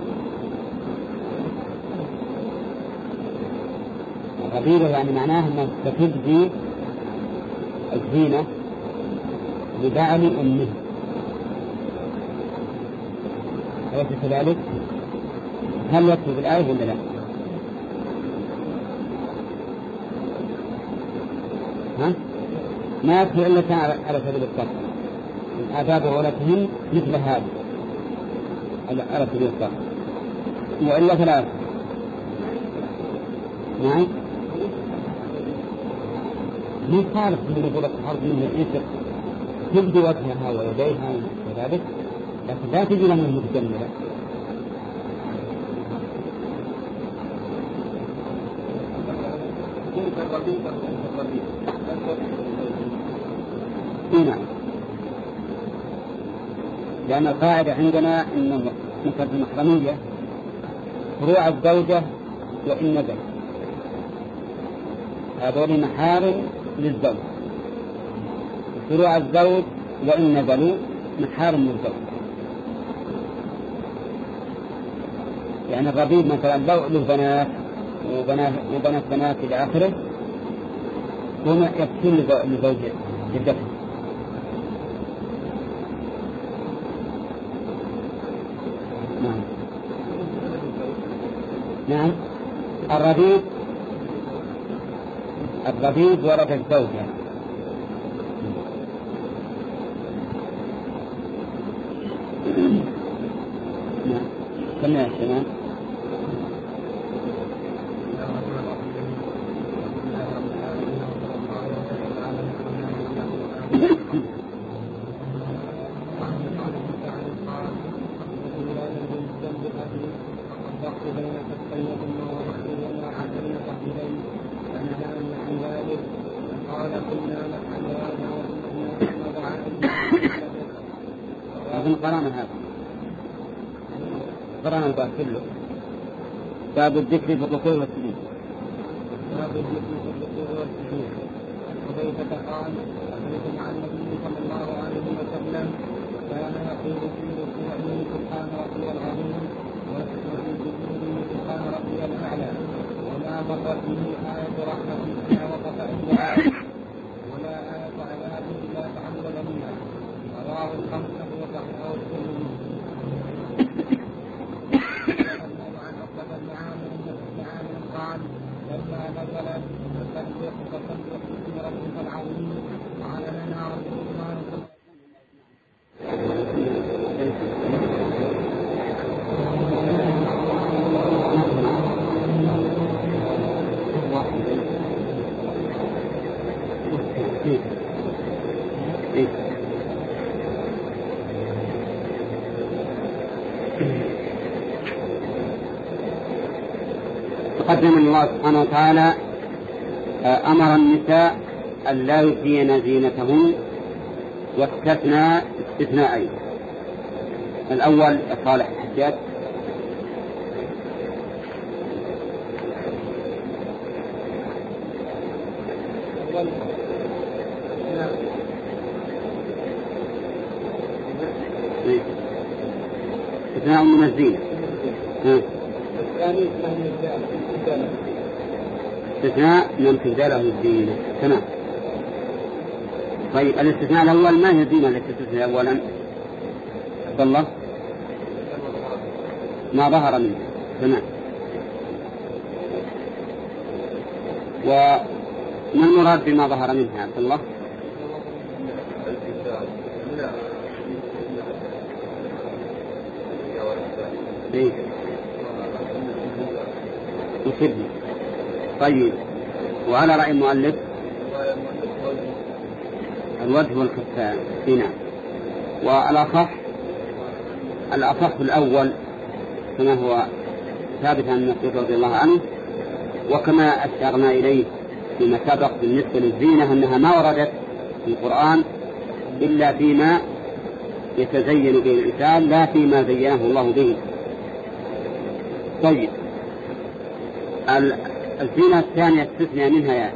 الربيبة يعني معناه أنها تفدي الزينة لبعل أمه، أليس كذلك؟ هل يكتب الآية ولا لا؟ ها؟ ما يكتب إلا على سبيل الطرف. آداب ولدهم مثل هذا على سبيل الطرف، وإلا ثلاثة. نعم من خالف من يقول الحرب منه الإنسر تبدو وجهها ويديها وذلك، لكن لا تجي لهم متجملة. نعم، لأن القاعدة عندنا أنه مثل المحرمية فروع الزوجة وإن نزل، هذول محارم للزوج. فروع الزوج وإن نزلوا محارم للزوج. يعني الربيب مثلا لو له بنات وبنات وبنات بنات إلى آخره هم يكفون لزوج جدته. نعم نعم الربيب الربيب ورد الزوجة. نعم كم يا شباب؟ أظن قرانا هذا قرانا الباب كله. باب الذكر في الركوع والسجود. باب الذكر في الركوع والسجود. حذيفة قال حدثنا عن النبي صلى الله عليه وسلم كان يقول في ركوعه سبحان ربي العظيم وفي سجوده سبحان ربي الأعلى، وما مرت به آية رحمة إلا وقف عندها ولا آية عذاب إلا تعمد منها. رواه الخمسة وصححه الترمذي. عن عقبة بن عامر بن عامر قال لما نزلت فسبح فسبح باسم ربك العظيم قال لنا رسول الله صلى الله تقدم الله سبحانه وتعالى أمر النساء أن لا يبدين زينتهن، واستثنى استثناءين. الأول صالح الحجاج. استثناء من الزينة. استثناء من تبدله الزينة. تمام. طيب الاستثناء الأول ما هي الزينة التي تستثنى أولا؟ عبد الله ما ظهر منه. تمام. وما المراد بما ظهر منها عبد الله؟ إيه؟ يصبني. طيب، وعلى رأي المؤلف الوجه والكفان. هنا والأصح الأصح الأول كما هو ثابت عن المسعود رضي الله عنه، وكما أشرنا إليه فيما سبق بالنسبة للزينة أنها ما وردت في القرآن إلا فيما يتزين به الإنسان لا فيما زينه الله به. طيب، الزينة الثانية تستثنى منها يعني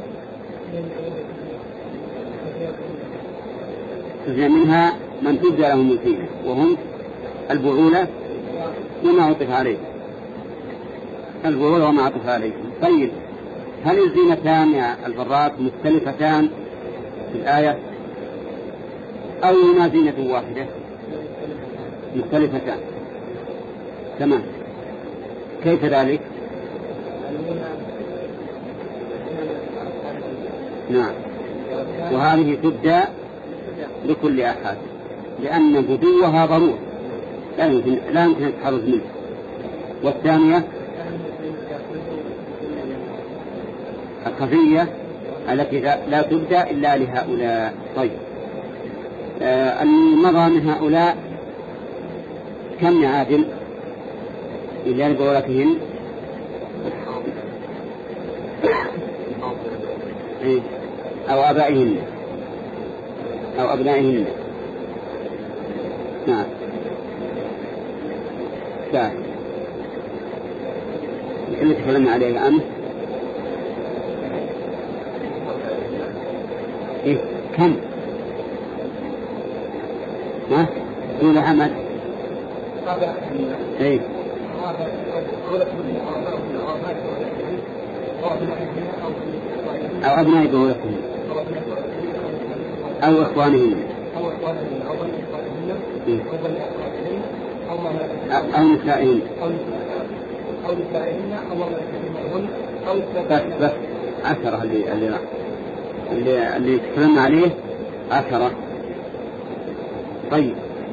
تستثنى منها من تبدى لهم الزينة وهم البعولة وما عطف عليه البعولة وما عطف عليه. طيب، هل الزينتان يا البرات مختلفتان في الآية أو ما زينة واحدة؟ مختلفتان. تمام. كيف ذلك؟ نعم، وهذه تبدأ لكل أحد لأن بدوها ضرورة لا يمكن لا يمكن التحرز منه. والثانية الخفية التي لا تبدأ إلا لهؤلاء. طيب، آه المرأة من هؤلاء كم يعادل إلا لبولتهن؟ أو أبائهن أو أبنائهن. نعم. لا اللي تكلمنا عليه أمس إيه كم ما دون عمد إيه أو أبناء بولتهم أو إخوانهم أو نسائهم أو نسائهن أو بس بس عشرة اللي اللي اللي, اللي تكلمنا عليه عشرة. طيب،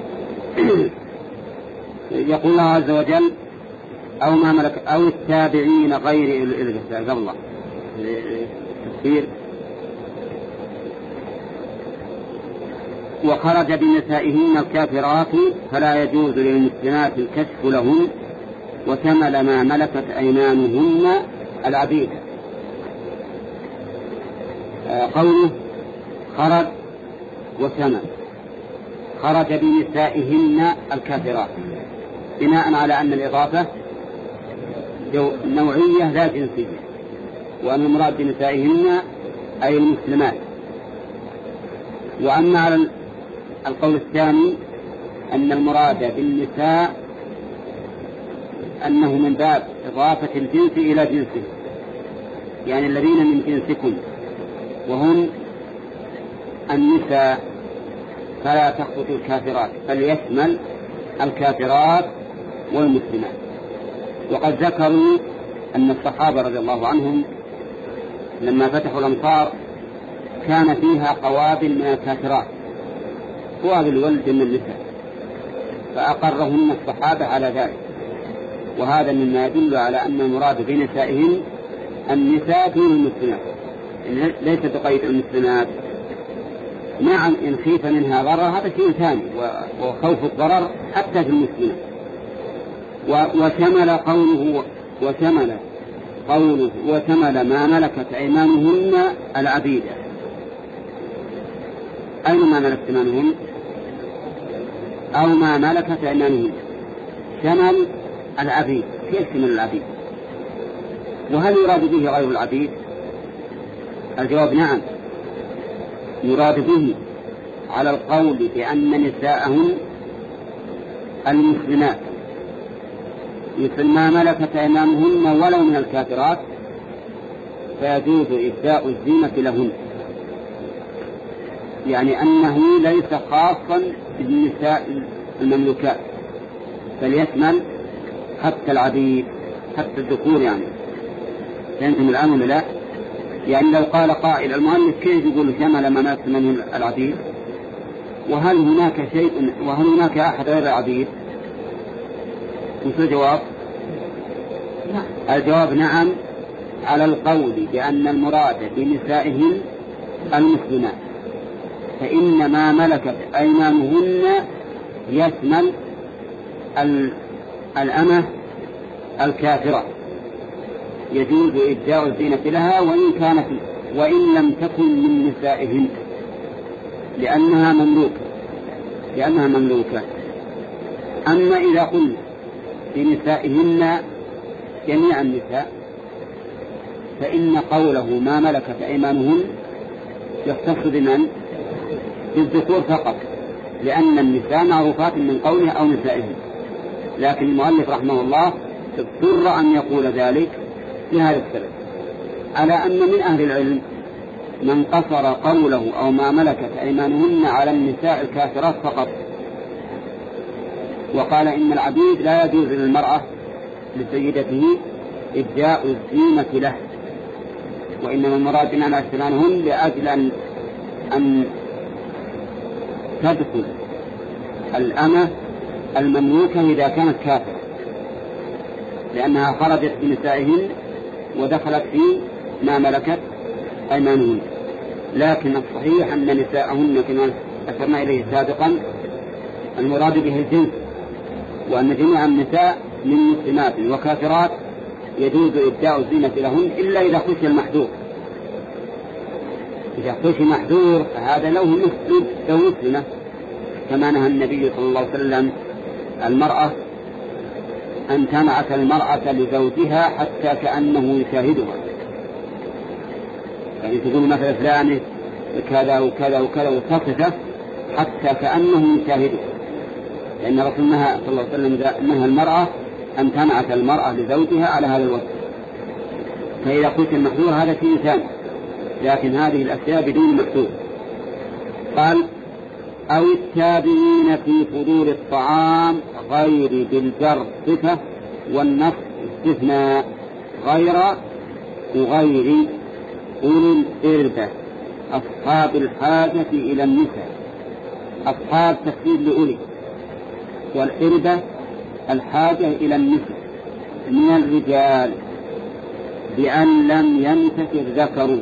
يقول الله عز وجل أو ما ملك أو التابعين غير الإلغة قبل التفسير. وخرج بنسائهن الكافرات فلا يجوز للمسلمات الكشف لهن وثمل ما ملكت أيمانهن العبيد. قوله خرج وثمل، خرج بنسائهن الكافرات بناء على أن الإضافة نوعية لا جنسية، وأن المراد بنسائهن أي المسلمات. وأما على القول الثاني أن المراد بالنساء أنه من باب إضافة الجنس إلى جنسه، يعني الذين من جنسكم وهم النساء، فلا تخطط الكافرات بل يشمل الكافرات والمسلمات. وقد ذكروا أن الصحابة رضي الله عنهم لما فتحوا الأمصار كان فيها قوابل من الكافرات، قوابل ولد من النساء، فأقرهن الصحابة على ذلك. وهذا مما يدل على أن المراد بنسائهم النساء دون المسلمات، ليس بقيد المسلمات. نعم، إن خيف منها ضرر هذا شيء ثاني، وخوف الضرر حتى في المسلمات. وشمل قوله وشمل قوله وشمل ما ملكت أيمانهن العبيدة. أين ما ملكت أيمانهن؟ أو ما ملكت أيمانهن شمل العبيد. كيف شمل العبيد؟ وهل يراد به غير العبيد؟ الجواب نعم، يراد به على القول بأن نساءهن المسلمات مثل ما ملكت أيمانهن ولو من الكافرات، فيجوز إبداء الزينة لهن، يعني أنه ليس خاصا بالنساء المملوكات بل يشمل حتى العبيد حتى الذكور. يعني فهمتم الآن ولا لا؟ يعني لو قال قائل المؤلف كيف يقول جمل ما مات منه العبيد، وهل هناك شيء وهل هناك أحد غير العبيد؟ وش الجواب؟ الجواب نعم، على القول بأن المراد بنسائهم المسلمات، فإن ما ملكت أيمانهن يشمل الأمة الكافرة يجوز إبداء الزينة لها وإن كانت وإن لم تكن من نسائهم لأنها مملوكة لأنها مملوكة. أما إذا قلنا بنسائهن جميع النساء فإن قوله ما ملكت أيمانهن يختص بمن؟ بالذكور فقط، لأن النساء معروفات من قوله أو نسائهم. لكن المؤلف رحمه الله اضطر أن يقول ذلك لهذا السبب، على أن من أهل العلم من قصر قوله أو ما ملكت أيمانهن على النساء الكافرات فقط، وقال إن العبيد لا يجوز للمرأة لسيدته إبداء الزينة له، وإنما المراد أن أسلانهن لأجل أن, أن تدخل الأمة المملوكة إذا كانت كافرة، لأنها خرجت بنسائهن ودخلت في ما ملكت أيمانهن. لكن الصحيح أن نساءهن كما أشرنا إليه سابقا المراد به الجنس، وأن جميع النساء من مسلمات وكافرات يجوز إبداء الزينة لهن إلا إذا خشي المحذور. إذا خشي محذور فهذا له مسلم له مسلمة، كما نهى النبي صلى الله عليه وسلم المرأة أن تنعت المرأة لزوجها حتى كأنه يشاهدها، يعني تقول مثلا فلانة كذا وكذا وكذا وتصفه حتى كأنه يشاهدها، لأن رسول الله صلى الله عليه وسلم نهى المرأة أن تنعت المرأة لزوجها على هذا الوجه. فإذا قلت المحذور هذا في إنسان، لكن هذه الأشياء بدون محذور. قال أو التابعين في فضول الطعام غير بالجر صفة والنص استثناء غير وغير أولي الإربة أصحاب الحاجة إلى النساء. أصحاب تفسير لأولي، والإربة الحاجة إلى النساء من الرجال بأن لم ينتفر ذكره.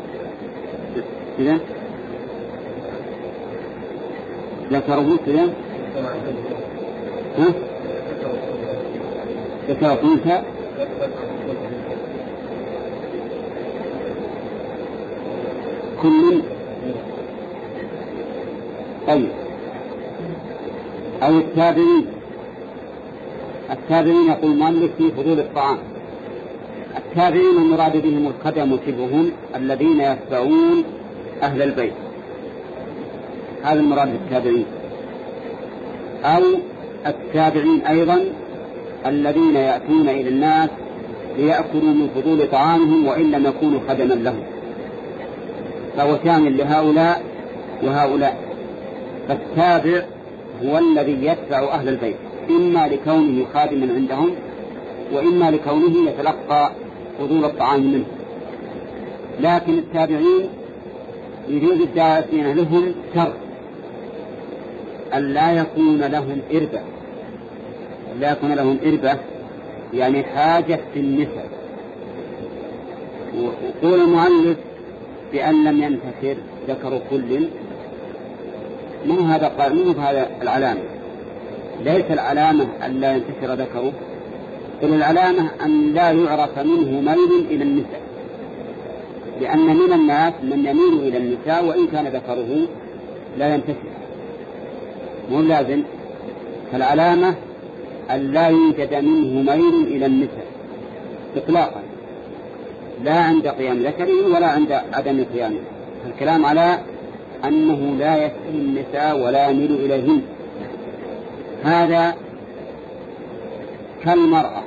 كذا ذكره كذا ها ذكره أنثى كل. طيب أو التابعين. التابعين يقول المؤلف في فضول الطعام. التابعين المراد بهم القدم وشبههم الذين يتبعون أهل البيت، هذا المراد بالتابعين. أو التابعين أيضا الذين يأتون إلى الناس ليأكلوا من فضول طعامهم وإن لم يكونوا خدما لهم، فهو شامل لهؤلاء وهؤلاء. فالتابع هو الذي يتبع أهل البيت إما لكونه خادما عندهم وإما لكونه يتلقى فضول الطعام منه. لكن التابعين يجوز الداعين لهم شر أن لا يكون لهم إربة، لا يكون لهم إربة يعني حاجة في النساء. وقول المؤلف بأن لم ينتشر ذكر كل، من هذا قال منه هذا العلامة؟ ليس العلامة أن لا ينتشر ذكره، بل العلامة أن لا يعرف منه ميل إلى النساء، لأن من الناس من يميل إلى النساء وإن كان ذكره لا ينتشر، مو لازم. فالعلامة أن لا يوجد منه ميل إلى النساء إطلاقا، لا عند قيام ذكره ولا عند عدم قيامه. الكلام على أنه لا يسأل النساء ولا يميل إليهن. هذا كالمرأة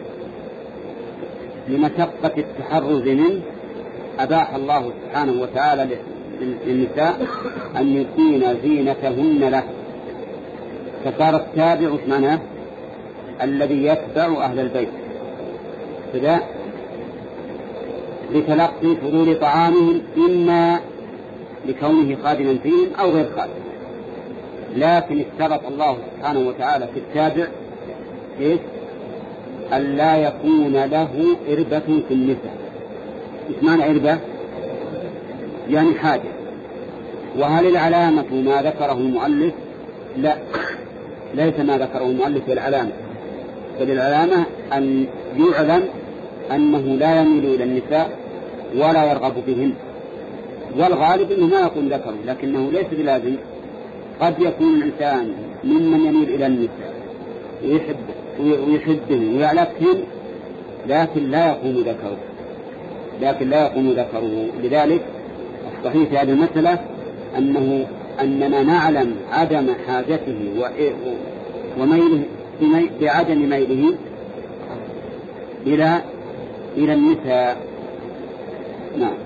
لمشقة التحرز منه أباح الله سبحانه وتعالى للنساء أن يبدين زينتهن له، فصار التابع معناه الذي يتبع أهل البيت. كذا بتلقي فضول طعامهم إما لكونه خادما فيهم أو غير خادم. لكن اشترط الله سبحانه وتعالى في التابع إيش؟ ألا يكون له إربة في النساء. إيش معنى إربة؟ يعني حاجة. وهل العلامة ما ذكره المؤلف؟ لا، ليس ما ذكره المؤلف بالعلامة، بل العلامة أن يعلم أنه لا يميل إلى النساء ولا يرغب بهن، والغالب أنه ما يكون ذكره، لكنه ليس بلازم. قد يكون الإنسان ممن يميل إلى النساء ويحب ويحبهم ويعلقهم، لكن لا يكون ذكره لكن لا يكون ذكره لذلك الصحيح في هذه المسألة أنه أننا نعلم عدم حاجته وميله بعدم ميله إلى إلى النساء. نعم.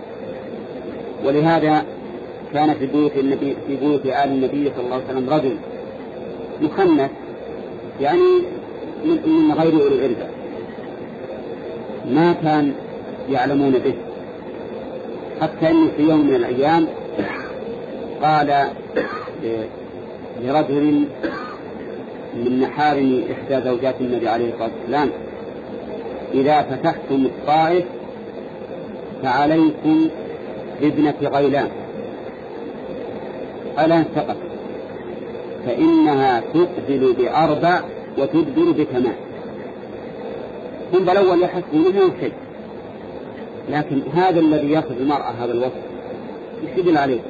ولهذا كان في بيوت النبي في بيوت آل النبي صلى الله عليه وسلم رجل مخنث، يعني من غير أولي الإربة، ما كان يعلمون به، حتى أنه في يوم من الأيام قال لرجل من محارم إحدى زوجات النبي عليه الصلاة والسلام: إذا فتحتم الطائف فعليكم بابنة غيلان ألا انتقت، فإنها تقبل بأربع وتدبر بثمان. هم بالأول يحسبونها شيء، لكن هذا الذي يأخذ المرأة هذا الوصف يدل عليه،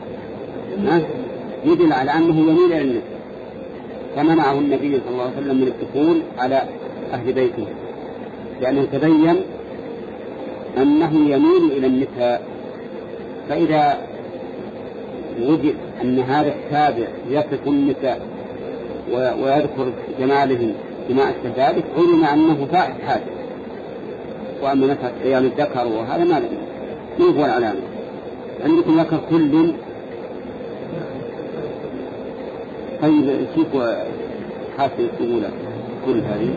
يدل على أنه يميل إلى النساء، فمنعه النبي صلى الله عليه وسلم من الدخول على أهل بيته، لأنه تبين أنه يميل إلى النساء. فإذا وجد أن هذا التابع يصف النساء ويذكر جمالهم بما أشبه ذلك، علم أنه فائد حاجة. وأما مثل قيام الذكر وهذا ما من هو العلامة. عندكم ذكر كل. طيب شوفوا حاصل الأولى كل هذه.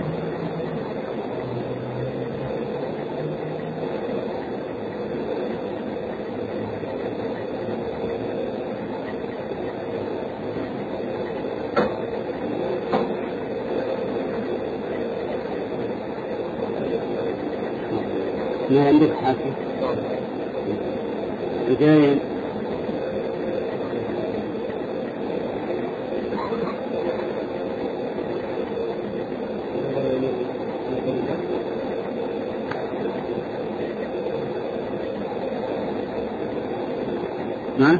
ما عندك حاصل رجالين ها؟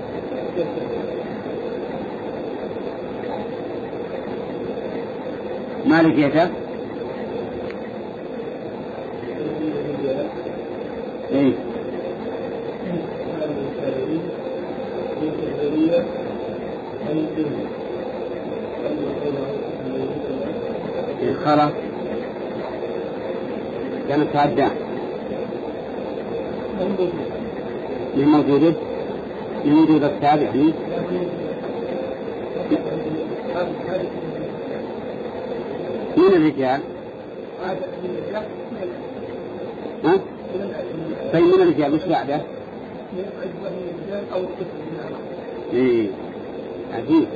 ما لقيته؟ ايه خلاص كانت تعدى من موجودة من موجود التابع يعني من الرجال. ها؟ طيب من الرجال مش بعده؟ ايه عجيب،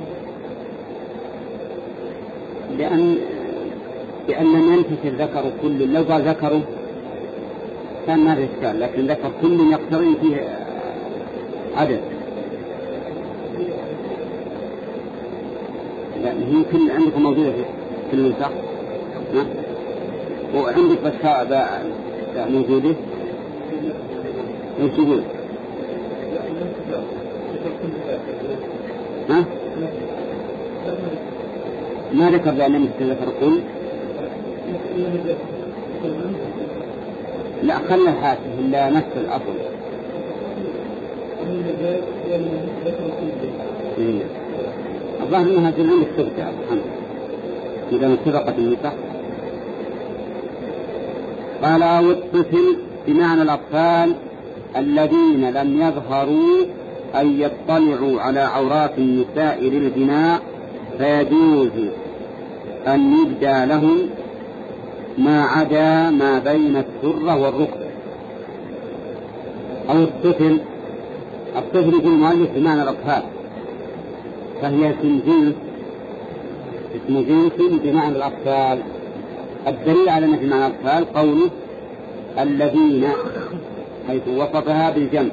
لأن لأن من ينتشر ذكر كل، لو قال ذكره كان ما إشكال، لكن ذكر كل يقترن فيه عدد، لأن هي كل عندكم موجودة في النسخ، وعندك بس هذا موجودة ايش يقول؟ ها؟ ما ذكر بأن ذكر كل. لا خلنا الحاسب إلا نفس الأصل. إيه. الظاهر أنها جل عندك سبت يا أبو إذا اتفقت النسخ. قال أو الطفل بمعنى الأطفال الذين لم يظهروا أن يطلعوا على عورات النساء للبناء، فيجوز أن يبدى لهم ما عدا ما بين السرة والركبة. أو الطفل. الطفل يقول المؤلف بمعنى الأطفال، فهي اسم جنس، اسم جنس بمعنى الأطفال. الدليل على أنه بمعنى الأطفال قوله الذين، حيث وصفها بالجمع،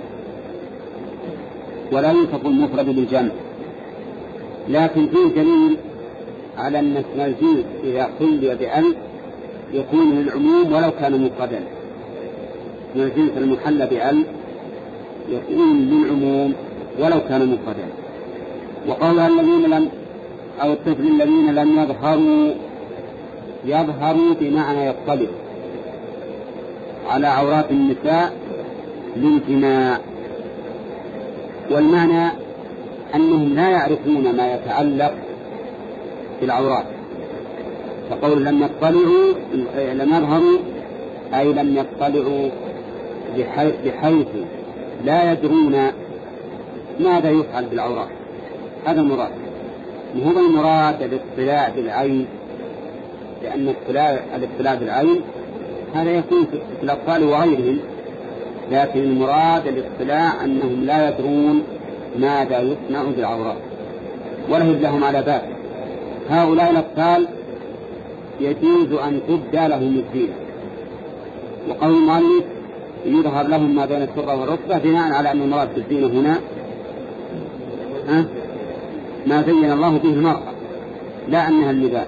ولا يوصف المفرد بالجمع. لكن فيه دليل على أن اسم الجنس إذا خلي بأل يكون للعموم ولو كان مفردا. اسم الجنس المحل بأل يكون للعموم ولو كان مفردا. وقولها الذين لم، أو الطفل الذين لم يظهروا، يظهروا بمعنى يطلع على عورات النساء للجماع، والمعنى أنهم لا يعرفون ما يتعلق بالعورات. فقول لم يطلعوا لم يظهروا أي لم يطلعوا بحيث لا يدرون ماذا يفعل بالعورات. هذا المراد، وهو المراد الاطلاع بالعين، لأن الاطلاع بالعين هذا يكون في الأطفال وغيرهم، لكن المراد الاطلاع أنهم لا يدرون ماذا يصنع بالعورات ولهم لهم على بال. هؤلاء الأطفال يجوز أن تبدى لهم الزينة، وقول المؤلف يظهر لهم ما بين السرة والركبة بناء على أن المراد بالزينة هنا ها ما زين الله به المرأة، لا أنها اللباس.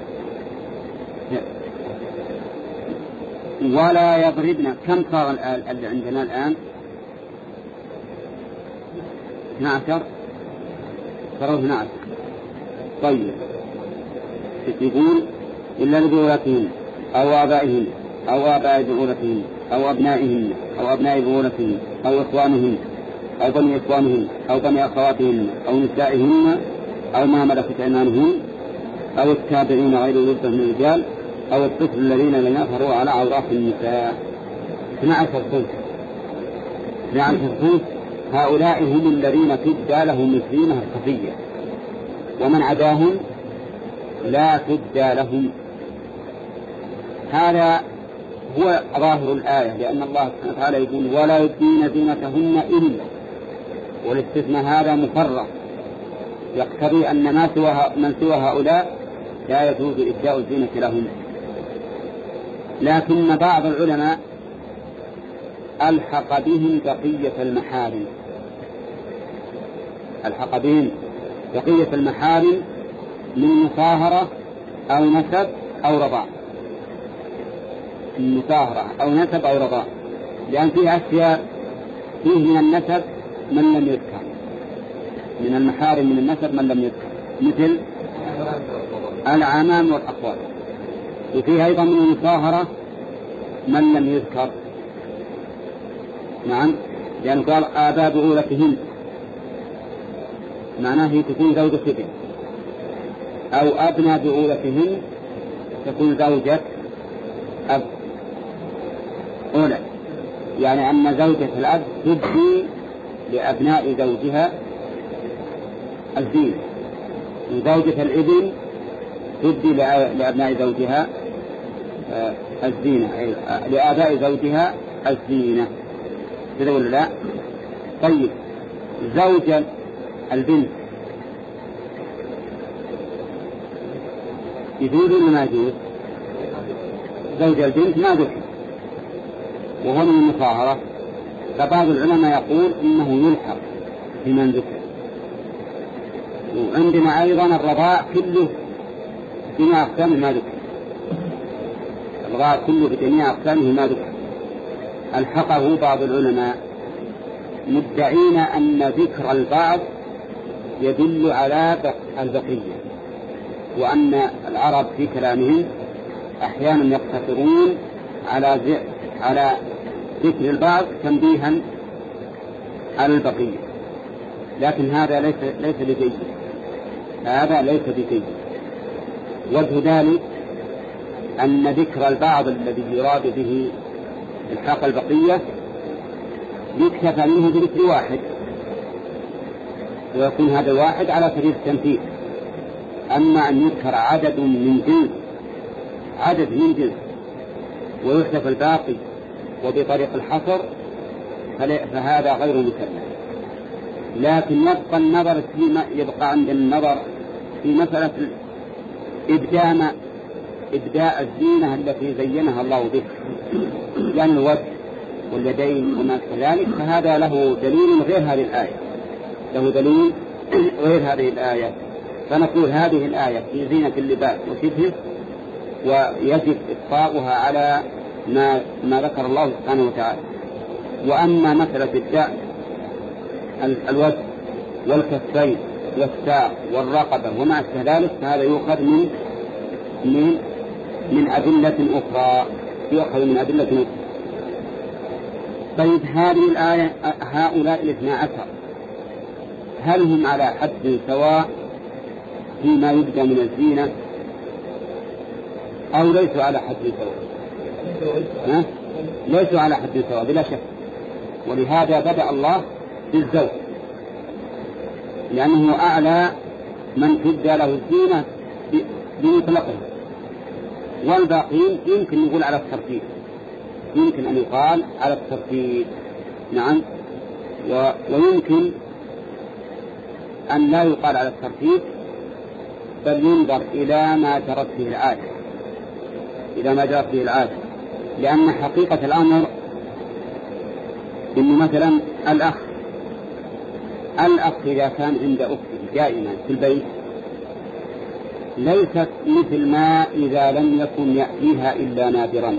ولا يضربن. كم صار اللي عندنا الآن؟ اثنا عشر. صاروا اثنا عشر. طيب يقول إلا لبعولتهن أو آبائهن أو آباء بعولتهن أو أبنائهن أو أبناء بعولتهن أو إخوانهن أو بني إخوانهن أو بني أخواتهن أو نسائهن أو ما ملكت أيمانهن أو التابعين غير الوسط من الرجال أو الطفل الذين لم يظهروا على عورات النساء. اثنا عشر صنف. اثنا عشر صنف. هؤلاء هم الذين تبدى لهم الزينة الخفية، ومن عداهم لا تبدى لهم. هذا هو ظاهر الآية، لأن الله سبحانه وتعالى يقول ولا يبدين زينتهن إلا، والاستثناء هذا مفرط يقتضي أن ما سوى من سوى هؤلاء لا يجوز إبداء الزينة لهم. لكن بعض العلماء ألحق بهم بقية المحارم، ألحق بهم بقية المحارم من مصاهرة أو نسب أو رضاع، من مصاهرة أو نسب أو رضاع، لأن فيه أشياء فيه من النسب من لم يذكر، من المحارم من النسب من لم يذكر، مثل العمام والأخوات. وفيه أيضا من المصاهرة من لم يذكر، نعم، لأنه قال آباء بعولتهن، معناه هي تكون زوجة ابن، أو أبناء بعولتهن تكون زوجة أب أولى، يعني أن زوجة الأب تبدي لأبناء زوجها الزينة، وزوجة الابن تبدي لأبناء زوجها الزينة، لآباء زوجها الزينة، كذا ولا لا؟ طيب زوجة البنت يجوز ولا ما يجوز؟ زوج البنت ما ذكر وهو من المصاهرة، فبعض العلماء يقول إنه يلحق بمن ذكر. وعندنا أيضا الرضاع كله بجميع أقسامه ما ذكر، الرضاع كله بجميع أقسامه ما ذكر، ألحقه بعض العلماء مدعين أن ذكر البعض يدل على البقية، وأن العرب في كلامهم أحيانا يقتصرون على على ذكر البعض تنبيها على البقية، لكن هذا ليس ليس بجيد، هذا ليس بجيد. وجه ذلك أن ذكر البعض الذي يراد به الحاق البقية يكتفى منه بذكر واحد، ويكون هذا الواحد على سبيل التمثيل. أما أن يذكر عدد من جنس، عدد من جنس، ويحذف الباقي وبطريق الحصر، فهذا غير مكلف. لكن يبقى النظر فيما يبقى عند النظر في مسألة إبداء إبداء الزينة التي زينها الله به، يعني الوجه واليدين وما كذلك، فهذا له دليل غير هذه الآية، له دليل غير هذه الآية. فنقول هذه الآية في زينة اللباس وشبهه، ويجب إطفاؤها على ما ما ذكر الله سبحانه وتعالى. وأما مسألة إبداء الوجه والكفين والساق والرقبة وما أشبه ذلك فهذا يؤخذ من من من أدلة أخرى، يؤخذ من أدلة أخرى. طيب هذه الآية هؤلاء الاثنى عشر هل هم على حد سواء فيما يبدأ من الزينة أو ليسوا على حد سواء؟ ها؟ ليسوا على حد سواء بلا شك. ولهذا بدأ الله بالزوج لأنه أعلى من تبدأ له الزينة بمطلقه، والباقين يمكن نقول على الترتيب، يمكن أن يقال على الترتيب نعم، ويمكن أن لا يقال على الترتيب بل ينظر إلى ما جرت به العادة، إلى ما جرت به العادة. لأن حقيقة الأمر إن مثلا الأخ الأخ إذا كان عند أخته دائما في البيت ليست مثل ما إذا لم يكن يأتيها إلا نادرا.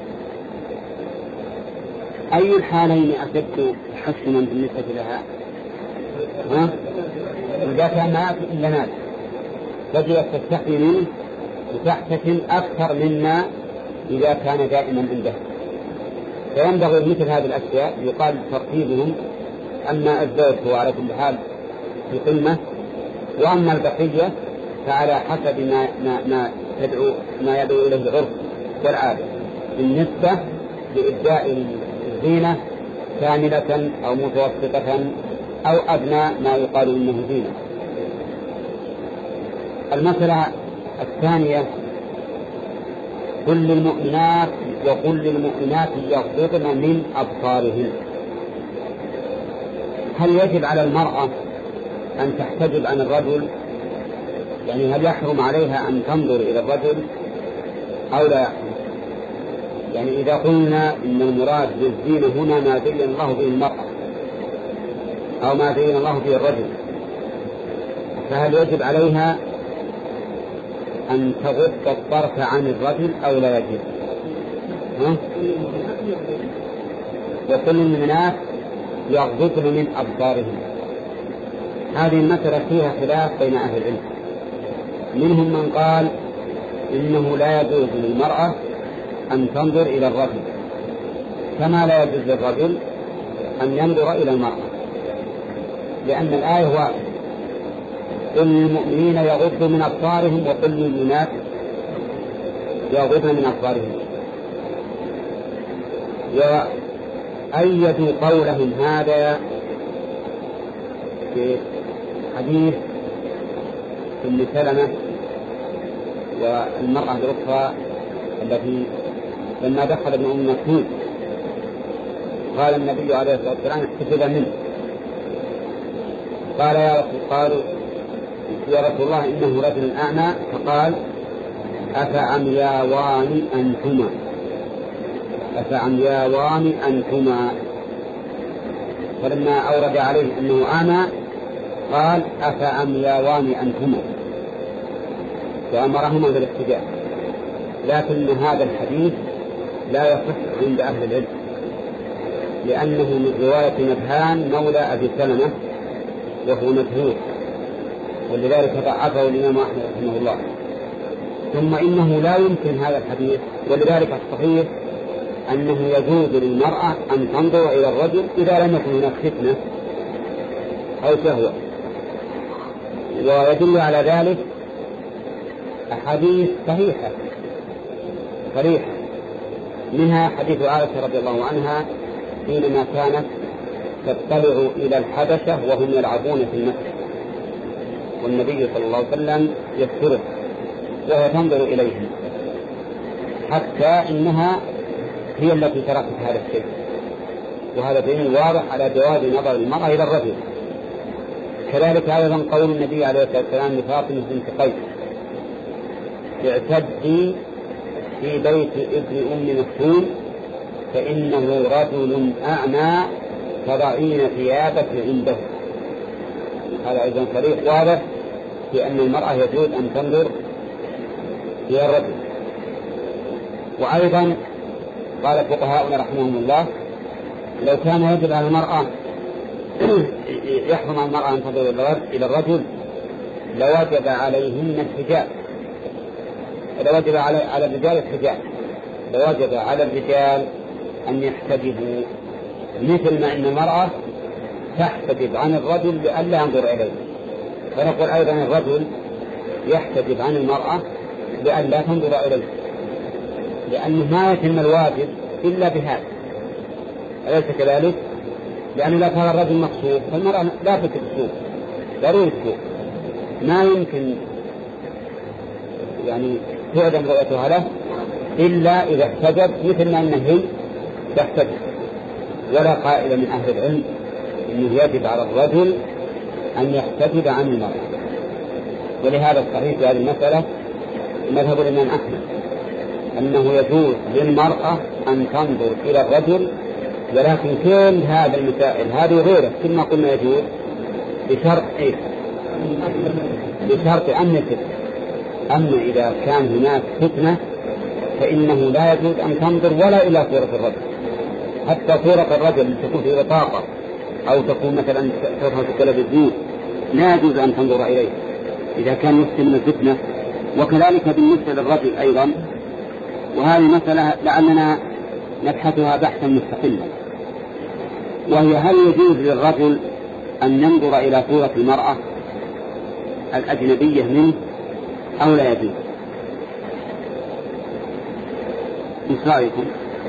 أي الحالين أشد تحسنا بالنسبة لها؟ ها؟ إذا كان ما يأتي إلا نادر وجدت تستحي منه وتحتسن أكثر مما إذا كان دائما عنده. فينبغي مثل هذه الأشياء يقال ترتيبهم أن الزوج هو على كل حال في قمة، وأما البقية فعلى حسب ما ما ما يدعو ما يدعو إليه العرف والعادة بالنسبة لإبداء الزينة كاملة أو متوسطة أو أدنى ما يقال إنه زينة. المسألة الثانية كل المؤمنات وكل المؤمنات يغضضن من أبصارهن. هل يجب على المرأة أن تحتجب عن الرجل؟ يعني هل يحرم عليها أن تنظر إلى الرجل أو لا يحرم؟ يعني إذا قلنا إن المراد بالزينة هنا ما زين الله به المرأة أو ما زين الله به الرجل، فهل يجب عليها أن تغض الطرف عن الرجل أو لا يجب؟ ها؟ وكل المؤمنات يغضضن من أبصارهن. هذه المسألة فيها خلاف بين أهل العلم، منهم من قال إنه لا يجوز للمرأة أن تنظر إلى الرجل كما لا يجوز للرجل أن ينظر إلى المرأة، لأن الآية واحدة قل للمؤمنين يغضوا من أبصارهم وقل للمؤمنات يغضن من أبصارهم. وأيدوا قولهم هذا في حديث ام سلمة والمرأة الأخرى التي لما دخل ابن أم مكتوم قال النبي عليه الصلاة والسلام احتفل منه، قال يا رسول قالوا يا رسول الله إنه رجل أعمى، فقال أفعمياوان أنتما أفعمياوان أنتما فلما أورد عليه أنه أعمى قال أفعمياوان أنتما وأمرهما بالاحتجاج. لكن هذا الحديث لا يصح عند أهل العلم لأنه من رواية نبهان مولى أبي سلمة وهو مجهول، ولذلك ضعفه الإمام أحمد رحمه الله. ثم إنه لا يمكن هذا الحديث، ولذلك الصحيح أنه يجوز للمرأة أن تنظر إلى الرجل إذا لم يكن هناك فتنة أو شهوة. ويدل على ذلك أحاديث صحيحة صريحة، منها حديث عائشة رضي الله عنها حينما كانت تطلع إلى الحبشة وهم يلعبون في المسجد والنبي صلى الله عليه وسلم يذكره وهي تنظر إليهم حتى إنها هي التي تركت هذا الشيء، وهذا دليل واضح على جواز نظر المرأة إلى الرجل. كذلك أيضا قول النبي عليه الصلاة والسلام لفاطمة بنت قيس: اعتدي في بيت ابن أم مكتوم فإنه رجل أعمى تضعين ثيابك عنده. هذا أيضا صريح واضح في أن المرأة يجوز أن تنظر إلى الرجل. وأيضا قال فقهاؤنا رحمهم الله: لو كان يجب على المرأة يحرم على المرأة أن تنظر إلى الرجل لوجب عليهن الحجاب، لوجب على الرجال الحجاب، لوجب على الرجال أن يحتجبوا، مثل ما أن المرأة تحتجب عن الرجل لئلا ينظر إليه، فنقول أيضا الرجل يحتجب عن المرأة لئلا تنظر إليه، لأنه ما يتم الواجب إلا بهذا، أليس كذلك؟ لأنه لا كان الرجل مقصود فالمرأة لا تكسوه، ضروري تكسوه، ما يمكن يعني تعدم رؤيتها له إلا إذا احتجب، مثل ما أنه هي تحتجب. ولا قائل من أهل العلم أنه يجب على الرجل أن يحتجب عن المرأة. ولهذا الصحيح في هذه المسألة مذهب الإمام أحمد أنه يجوز للمرأة أن تنظر إلى الرجل، ولكن كل هذا المسائل هذه غيره كل ما قلنا يجوز بشرط إيه؟ بشرط أن الفتنة. أما إذا كان هناك فتنة فإنه لا يجوز أن تنظر ولا إلى صورة الرجل، حتى صورة الرجل تكون في بطاقة أو تكون مثلا صورة التلفزيون لا يجوز أن تنظر إليه إذا كان يفتن من الفتنة. وكذلك بالنسبة للرجل أيضا، وهذه مسألة لعلنا نبحثها بحثا مستقلا، وهي: هل يجوز للرجل أن ينظر إلى صورة المرأة الأجنبية منه أو لا يجوز؟ إيش رأيكم؟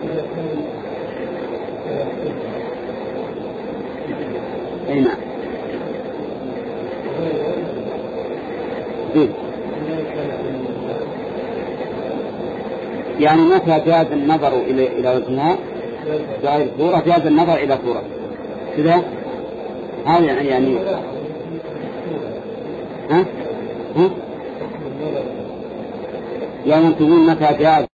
أي نعم. إيه؟ يعني متى جاز النظر إلى إلى وجهها جاز صورة، جاز النظر إلى صورة كذا. هذا يعني يعني ها ها يعني تقول متى جاز